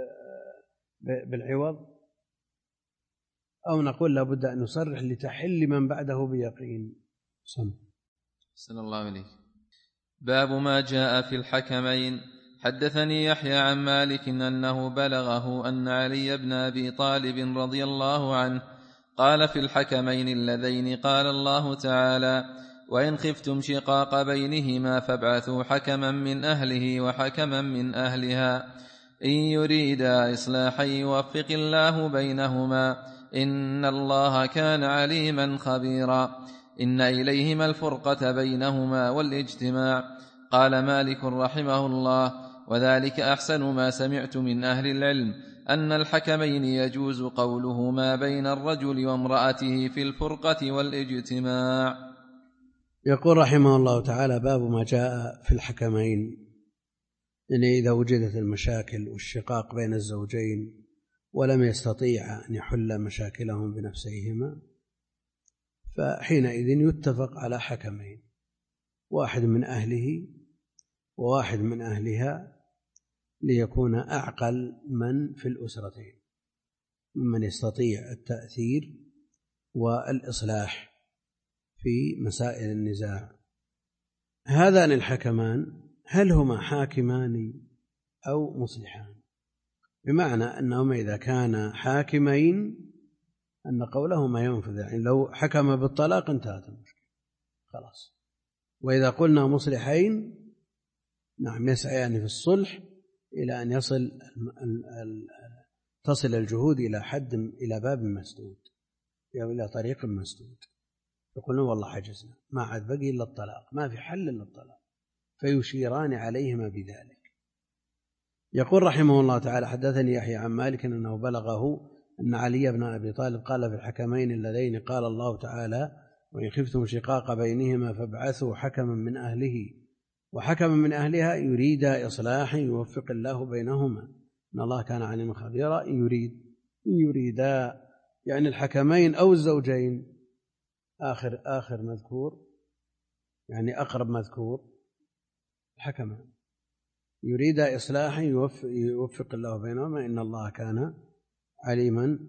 بالعوض، أو نقول لابد أن نصرح لتحل من بعده بيقين. صلى الله عليه. باب ما جاء في الحكمين. حدثني يحيى عن مالك أنه بلغه أن علي بن أبي طالب رضي الله عنه قال في الحكمين اللذين قال الله تعالى: وإن خفتم شقاق بينهما فابعثوا حكما من أهله وحكما من أهلها إن يريدا إصلاحا يوفق الله بينهما إن الله كان عليما خبيرا. إن إليهما الفرقة بينهما والاجتماع. قال مالك رحمه الله: وذلك أحسن ما سمعت من أهل العلم أن الحكمين يجوز قولهما بين الرجل وامرأته في الفرقة والاجتماع. يقول رحمه الله تعالى: باب ما جاء في الحكمين، يعني إذا وجدت المشاكل والشقاق بين الزوجين ولم يستطيع أن يحل مشاكلهم بنفسيهما، فحينئذ يتفق على حكمين، واحد من أهله وواحد من أهلها، ليكون أعقل من في الأسرتين ممن يستطيع التأثير والإصلاح في مسائل النزاع. هذان الحكمان هل هما حاكمان أو مصلحان؟ بمعنى أنهما إذا كان حاكمين أن قولهما ينفذ، يعني لو حكم بالطلاق انتهت المشكلة خلاص. وإذا قلنا مصلحين، نعم، يسعيان في الصلح إلى أن تصل الجهود إلى باب مسدود أو إلى طريق مسدود، يقولون والله حجزنا ما عاد بقي إلا الطلاق، ما في حل إلا الطلاق، فيشيران عليهما بذلك. يقول رحمه الله تعالى: حدثني يحيى عن مالك أنه بلغه أن علي بن أبي طالب قال في الحكمين اللذين قال الله تعالى: وإن خفتم شقاق بينهما فابعثوا حكما من أهله وحكما من أهلها يريدا إصلاحا يوفق الله بينهما إن الله كان عليما خبيرا. يريدا يعني الحكمين أو الزوجين، آخر مذكور يعني أقرب مذكور، الحكمان يريدا إصلاحا يوفق الله بينهما إن الله كان عليما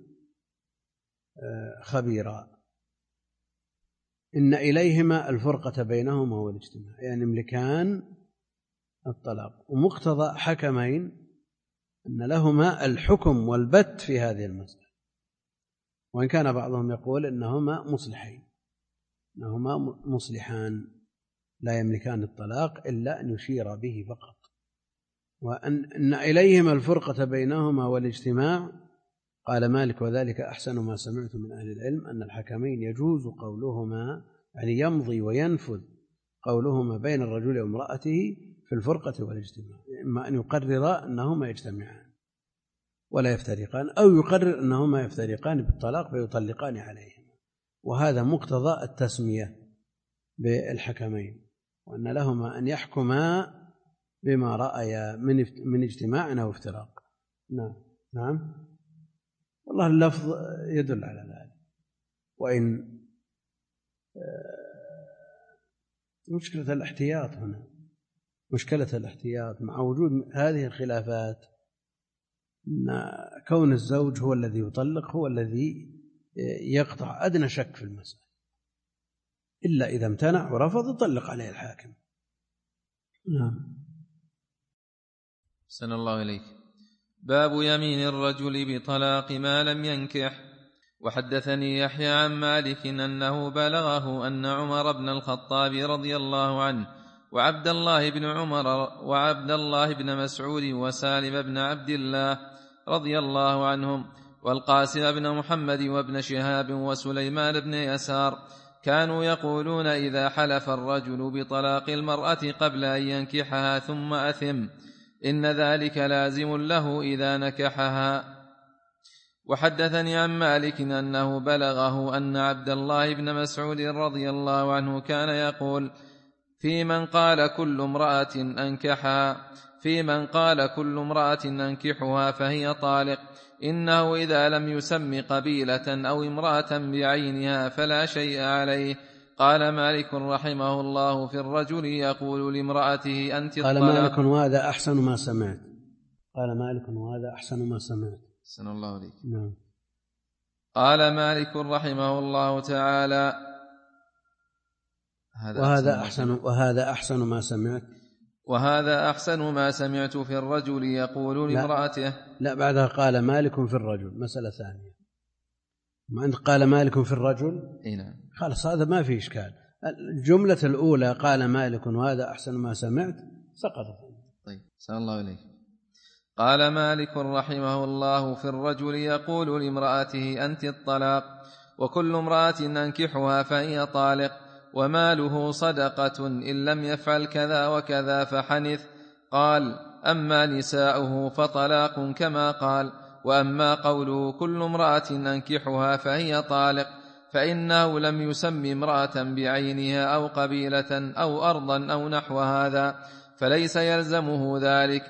خبيرا. إن إليهما الفرقة بينهما والاجتماع، يعني يملكان الطلاق، ومقتضى حكمين أن لهما الحكم والبت في هذه المسألة، وإن كان بعضهم يقول إنهما مصلحين، إنهما مصلحان لا يملكان الطلاق إلا أن يشير به فقط. وأن إليهما الفرقة بينهما والاجتماع. قال مالك: وذلك أحسن ما سمعت من أهل العلم أن الحكمين يجوز قولهما، يعني يمضي وينفذ قولهما بين الرجل وامرأته في الفرقة والاجتماع، إما أن يقرر أنهما يجتمعان ولا يفترقان، أو يقرر أنهما يفترقان بالطلاق فيطلقان عليهما، وهذا مقتضى التسمية بالحكمين، وأن لهما أن يحكما بما رأيا من اجتماع أو افتراق. نعم والله اللفظ يدل على ذلك. وإن مشكلة الاحتياط هنا، مشكلة الاحتياط مع وجود هذه الخلافات، أن كون الزوج هو الذي يطلق هو الذي يقطع أدنى شك في المسألة، إلا إذا امتنع ورفض يطلق عليه الحاكم. نعم. أحسن الله إليك. باب يمين الرجل بطلاق ما لم ينكح. وحدثني يحيى عن مالك أنه بلغه أن عمر بن الخطاب رضي الله عنه وعبد الله بن عمر وعبد الله بن مسعود وسالم بن عبد الله رضي الله عنهم والقاسم بن محمد وابن شهاب وسليمان بن يسار كانوا يقولون: إذا حلف الرجل بطلاق المرأة قبل أن ينكحها ثم أثم إن ذلك لازم له إذا نكحها. وحدثني عن مالك أنه بلغه أن عبد الله بن مسعود رضي الله عنه كان يقول: في من قال كل امرأة أنكحها فهي طالق، إنه إذا لم يسم قبيلة أو امرأة بعينها فلا شيء عليه. قال مالك رحمه الله في الرجل يقول لامرأته أنت الطلاق. قال مالك وهذا أحسن ما سمعت. قال مالك وهذا أحسن ما سمعت. أحسن الله عليك. نعم. قال مالك رحمه الله تعالى وهذا أحسن ما سمعت. وهذا أحسن ما سمعت في الرجل يقول لامرأته. لا بعدها قال مالك في الرجل، مسألة ثانية. ما أنت قال مالك في الرجل، نعم، خلاص هذا ما في إشكال. الجملة الأولى قال مالك وهذا أحسن ما سمعت سقطت. طيب سأل الله إليك. قال مالك رحمه الله في الرجل يقول لامرأته أنت الطلاق، وكل امرأة أنكحها فهي طالق، وماله صدقة إن لم يفعل كذا وكذا فحنث. قال أما نساؤه فطلاق كما قال، وأما قوله كل امرأة أنكحها فهي طالق فإنه لم يسم امرأة بعينها أو قبيلة أو أرضا أو نحو هذا، فليس يلزمه ذلك،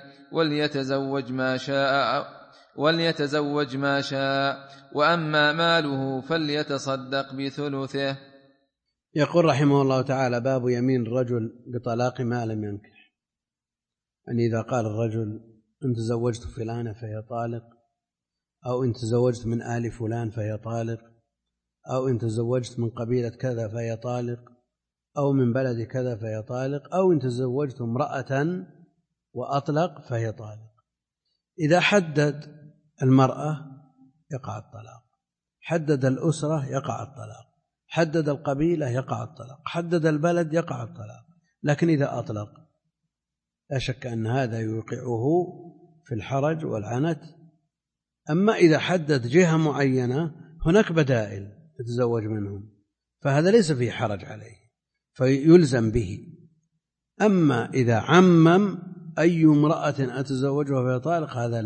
وليتزوج ما شاء، وأما ماله فليتصدق بثلثه. يقول رحمه الله تعالى: باب يمين الرجل بطلاق ما لم ينكح. يعني إذا قال الرجل إن تزوجت فلانة فهي طالق، أو إن تزوجت من آل فلان فهي طالق، أو إن تزوجت من قبيلة كذا فهي طالق، أو من بلد كذا فهي طالق، أو إن تزوجت امرأة وأطلق فهي طالق. إذا حدد المرأة يقع الطلاق، حدد الأسرة يقع الطلاق، حدد القبيلة يقع الطلاق، حدد البلد يقع الطلاق. لكن إذا أطلق لا شك أن هذا يوقعه في الحرج والعنت. أما إذا حدد جهة معينة هناك بدائل يتزوج منهم، فهذا ليس فيه حرج عليه فيلزم به. أما إذا عمم أي امرأة أتزوجها فهي طالق هذا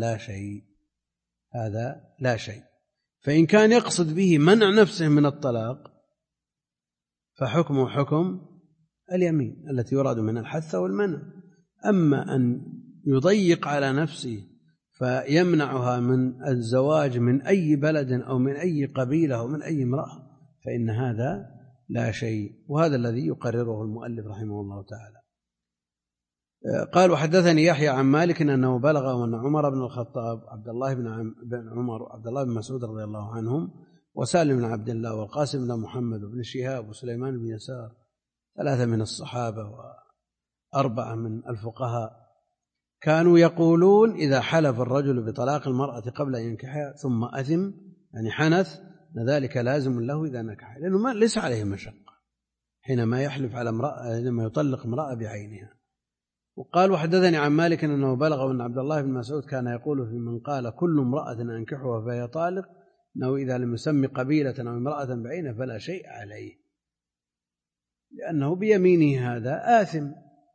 لا شيء. فإن كان يقصد به منع نفسه من الطلاق فحكمه حكم اليمين التي يراد منها الحث والمنع. أما أن يضيق على نفسه فيمنعها من الزواج من أي بلد أو من أي قبيلة أو من أي امرأة فإن هذا لا شيء، وهذا الذي يقرره المؤلف رحمه الله تعالى. قال: وحدثني يحيى عن مالك أنه بلغ أن عمر بن الخطاب عبد الله بن عمر وعبد الله بن مسعود رضي الله عنهم وسالم بن عبد الله والقاسم بن محمد وابن شهاب وسليمان بن يسار 3 من الصحابة و4 من الفقهاء كانوا يقولون: إذا حلف الرجل بطلاق المرأة قبل أن ينكحها ثم أثم يعني حنث ذلك لازم له إذا نكح، لأنه ليس عليه مشقة حينما يحلف على امرأة لما يطلق امرأة بعينها. وقال: وحدثني عن مالك أنه بلغ أن عبد الله بن مسعود كان يقول في من قال كل امرأة أنكحها فهي طالق أنه إذا لم يسمي قبيلة أو امرأة بعينها فلا شيء عليه، لأنه بيمينه هذا آثم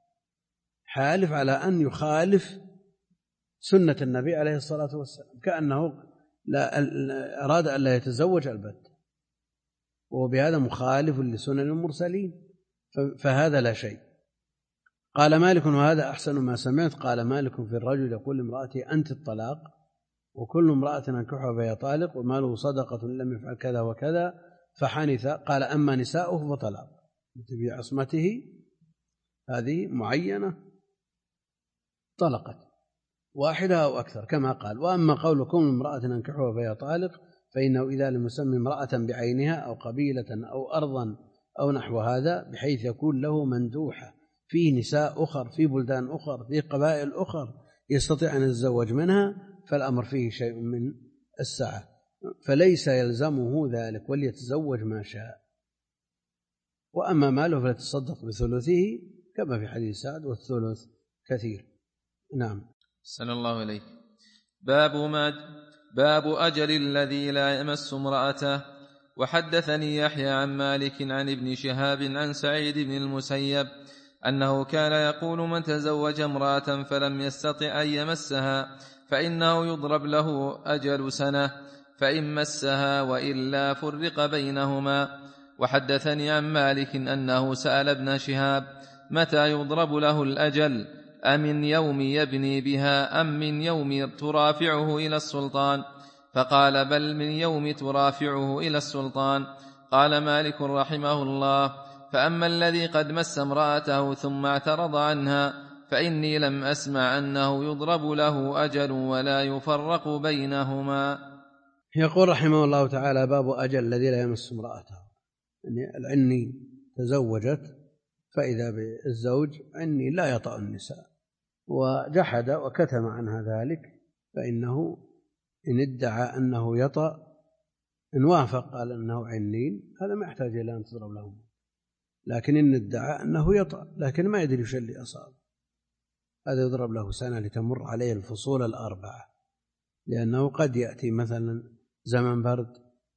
حالف على أن يخالف سنة النبي عليه الصلاة والسلام، كأنه أراد أن لا يتزوج البتة، وبهذا مخالف لسنن المرسلين، فهذا لا شيء. قال مالك: وهذا أحسن ما سمعت. قال مالك في الرجل يقول لامرأته أنت الطلاق، وكل امرأة أنكحها فهي طالق، وماله صدقة لم يفعل كذا وكذا فحنث. قال: أما نساؤه فطلاق في عصمته هذه معينة طلقت واحدة أو أكثر كما قال. وأما قول كل امرأة أنكحها فهي طالق فإنه إذا لم يسمي امرأة بعينها أو قبيلة أو أرضا أو نحو هذا بحيث يكون له مندوحة في نساء أخر في بلدان أخر في قبائل أخر يستطيع أن يتزوج منها، فالأمر فيه شيء من السعة، فليس يلزمه ذلك، وليتزوج ما شاء. وأما ماله فليتصدق بثلثه كما في حديث سعد، والثلث كثير. نعم. صلى الله عليه. باب أجل الذي لا يمس امرأته. وحدثني يحيى عن مالك عن ابن شهاب عن سعيد بن المسيب أنه كان يقول: من تزوج امرأة فلم يستطع أن يمسها فإنه يضرب له أجل سنة، فإن مسها وإلا فرق بينهما. وحدثني عن مالك أنه سأل ابن شهاب: متى يضرب له الأجل؟ أمن يوم يبني بها أم من يوم ترافعه إلى السلطان؟ فقال: بل من يوم ترافعه إلى السلطان. قال مالك رحمه الله: فأما الذي قد مس امرأته ثم اعترض عنها فإني لم أسمع أنه يضرب له أجل ولا يفرق بينهما. يقول رحمه الله تعالى: باب أجل الذي لا يمس امرأته. يعني العني تزوجت فإذا بالزوج عني لا يطأ النساء وجحد وكتم عنها ذلك، فإنه إن ادعى أنه يطأ إن وافق قال أنه عنين هذا ما يحتاج إلى أن تضرب له. لكن إن ادعى أنه يطأ لكن ما يدري وش اللي أصاب هذا يضرب له سنة لتمر عليه الفصول الأربعة، لأنه قد يأتي مثلا زمن برد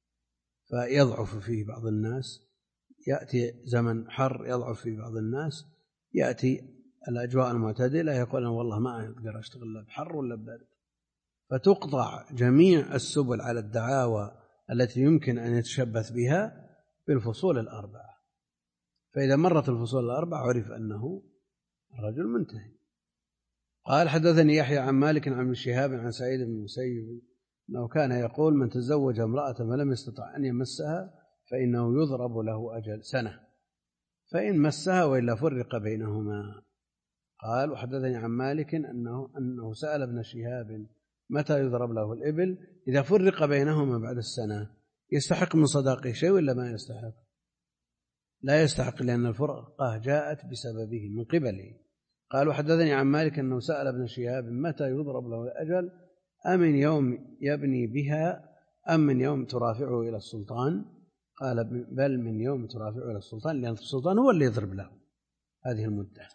فيضعف فيه بعض الناس، يأتي زمن حر يضعف فيه بعض الناس، يأتي الأجواء المعتدلة يقول والله ما أقدر أشتغل لا بحر ولا ببرد، فتقطع جميع السبل على الدعاوى التي يمكن أن يتشبث بها بالفصول الأربعة. فإذا مرت الفصول الأربعة عرف أنه الرجل منتهي. قال: حدثني يحيى عن مالك عن ابن شهاب عن سعيد بن المسيب أنه كان يقول: من تزوج امرأة فلم يستطع أن يمسها فإنه يضرب له أجل سنة، فإن مسها وإلا فرق بينهما. قال: وحدثني عن مالك أنه سأل ابن شهاب متى يضرب له الإبل إذا فرق بينهما بعد السنة، يستحق من صداقه شيء ولا ما يستحق؟ لا يستحق، لأن الفرقة جاءت بسببه من قبله. قال: وحدثني عن مالك أنه سأل ابن شهاب متى يضرب له الأجل أمن يوم يبني بها أم من يوم ترافعه إلى السلطان؟ قال: بل من يوم ترافعه إلى السلطان، لأن السلطان هو اللي يضرب له هذه المدة.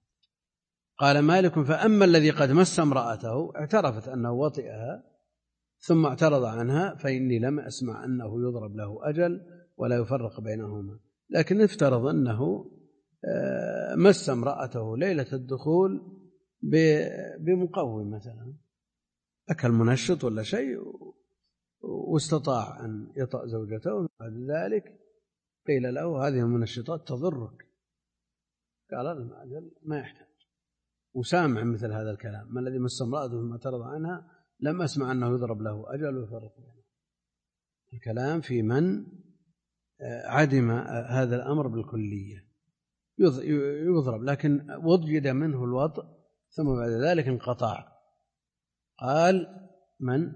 قال مالك: فأما الذي قد مس امرأته اعترفت أنه وطئها ثم اعترض عنها فإني لم أسمع أنه يضرب له أجل ولا يفرق بينهما. لكن افترض أنه مس امرأته ليلة الدخول بمقوم مثلا، أكل منشط ولا شيء واستطاع أن يطأ زوجته، بعد ذلك قيل له هذه المنشطات تضرك، قال: أجل ما يحتاج، وسامع مثل هذا الكلام: ما الذي مس امرأته ثم اعترض عنها لم أسمع أنه يضرب له أجل ويفرق بينه. الكلام في من عدم هذا الأمر بالكلية يضرب، لكن وجد منه الوطء ثم بعد ذلك انقطع. قال من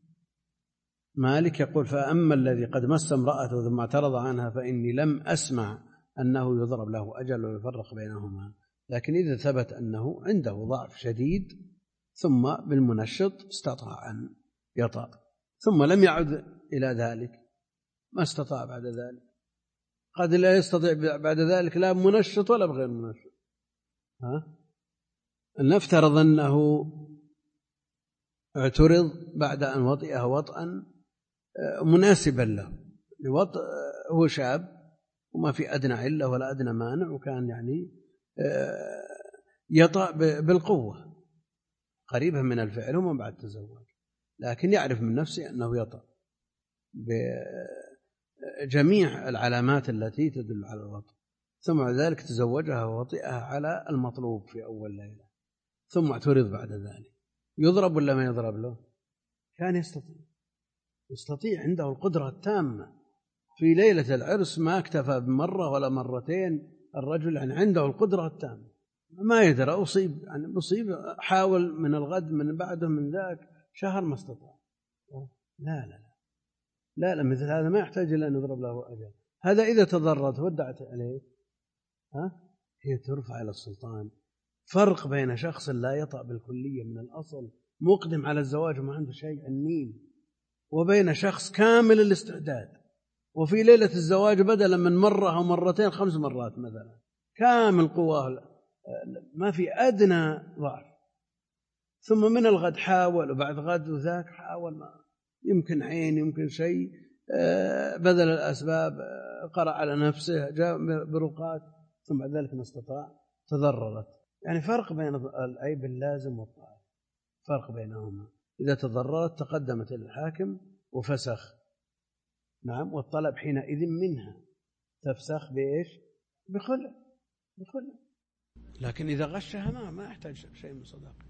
مالك يقول: فأما الذي قد مس امرأته ثم اعترض عنها فإني لم أسمع أنه يضرب له أجل ويفرق بينهما. لكن إذا ثبت أنه عنده ضعف شديد ثم بالمنشط استطاع أن يطأ ثم لم يعد إلى ذلك، ما استطاع بعد ذلك، قد لا يستطيع بعد ذلك لا منشط ولا بغير منشط. نفترض أنه اعترض بعد أن وطئها وطئا مناسبا له، الوطء هو شاب وما في أدنى علة ولا أدنى مانع، وكان يعني يطأ بالقوة قريبا من الفعل ومن بعد تزوج، لكن يعرف من نفسه أنه يطأ بجميع العلامات التي تدل على الوطء، ثم ذلك تزوجها ووطئها على المطلوب في أول ليلة ثم اعترض بعد ذلك، يضرب ولا ما يضرب له؟ كان يستطيع عنده القدرة التامة في ليلة العرس، ما اكتفى بمرة ولا مرتين، الرجل يعني عنده القدرة التامة، ما يدرى أصيب يعني مصيب، حاول من الغد من بعده من ذاك شهر ما استطاع. لا مثل هذا ما يحتاج إلى أن يضرب له أجل. هذا إذا تضررت ودعت عليه هي ترفع إلى السلطان. فرق بين شخص لا يطأ بالكلية من الأصل مقدم على الزواج وما عنده شيء عنين، وبين شخص كامل الاستعداد وفي ليلة الزواج بدلا من مرة أو مرتين 5 مرات مثلا، كامل قواه ما في أدنى ضعف، ثم من الغد حاول وبعد غد وذاك حاول، ما يمكن عين يمكن شيء، بذل الأسباب، قرأ على نفسه، جاء برقات، ثم بعد ذلك ما استطاع، تضررت. يعني فرق بين العيب اللازم والطائف، فرق بينهما. إذا تضررت تقدمت إلى الحاكم وفسخ، نعم، والطلب حينئذ منها تفسخ بإيش؟ بخلع. لكن إذا غشها ما يحتاج شيء من صداقة.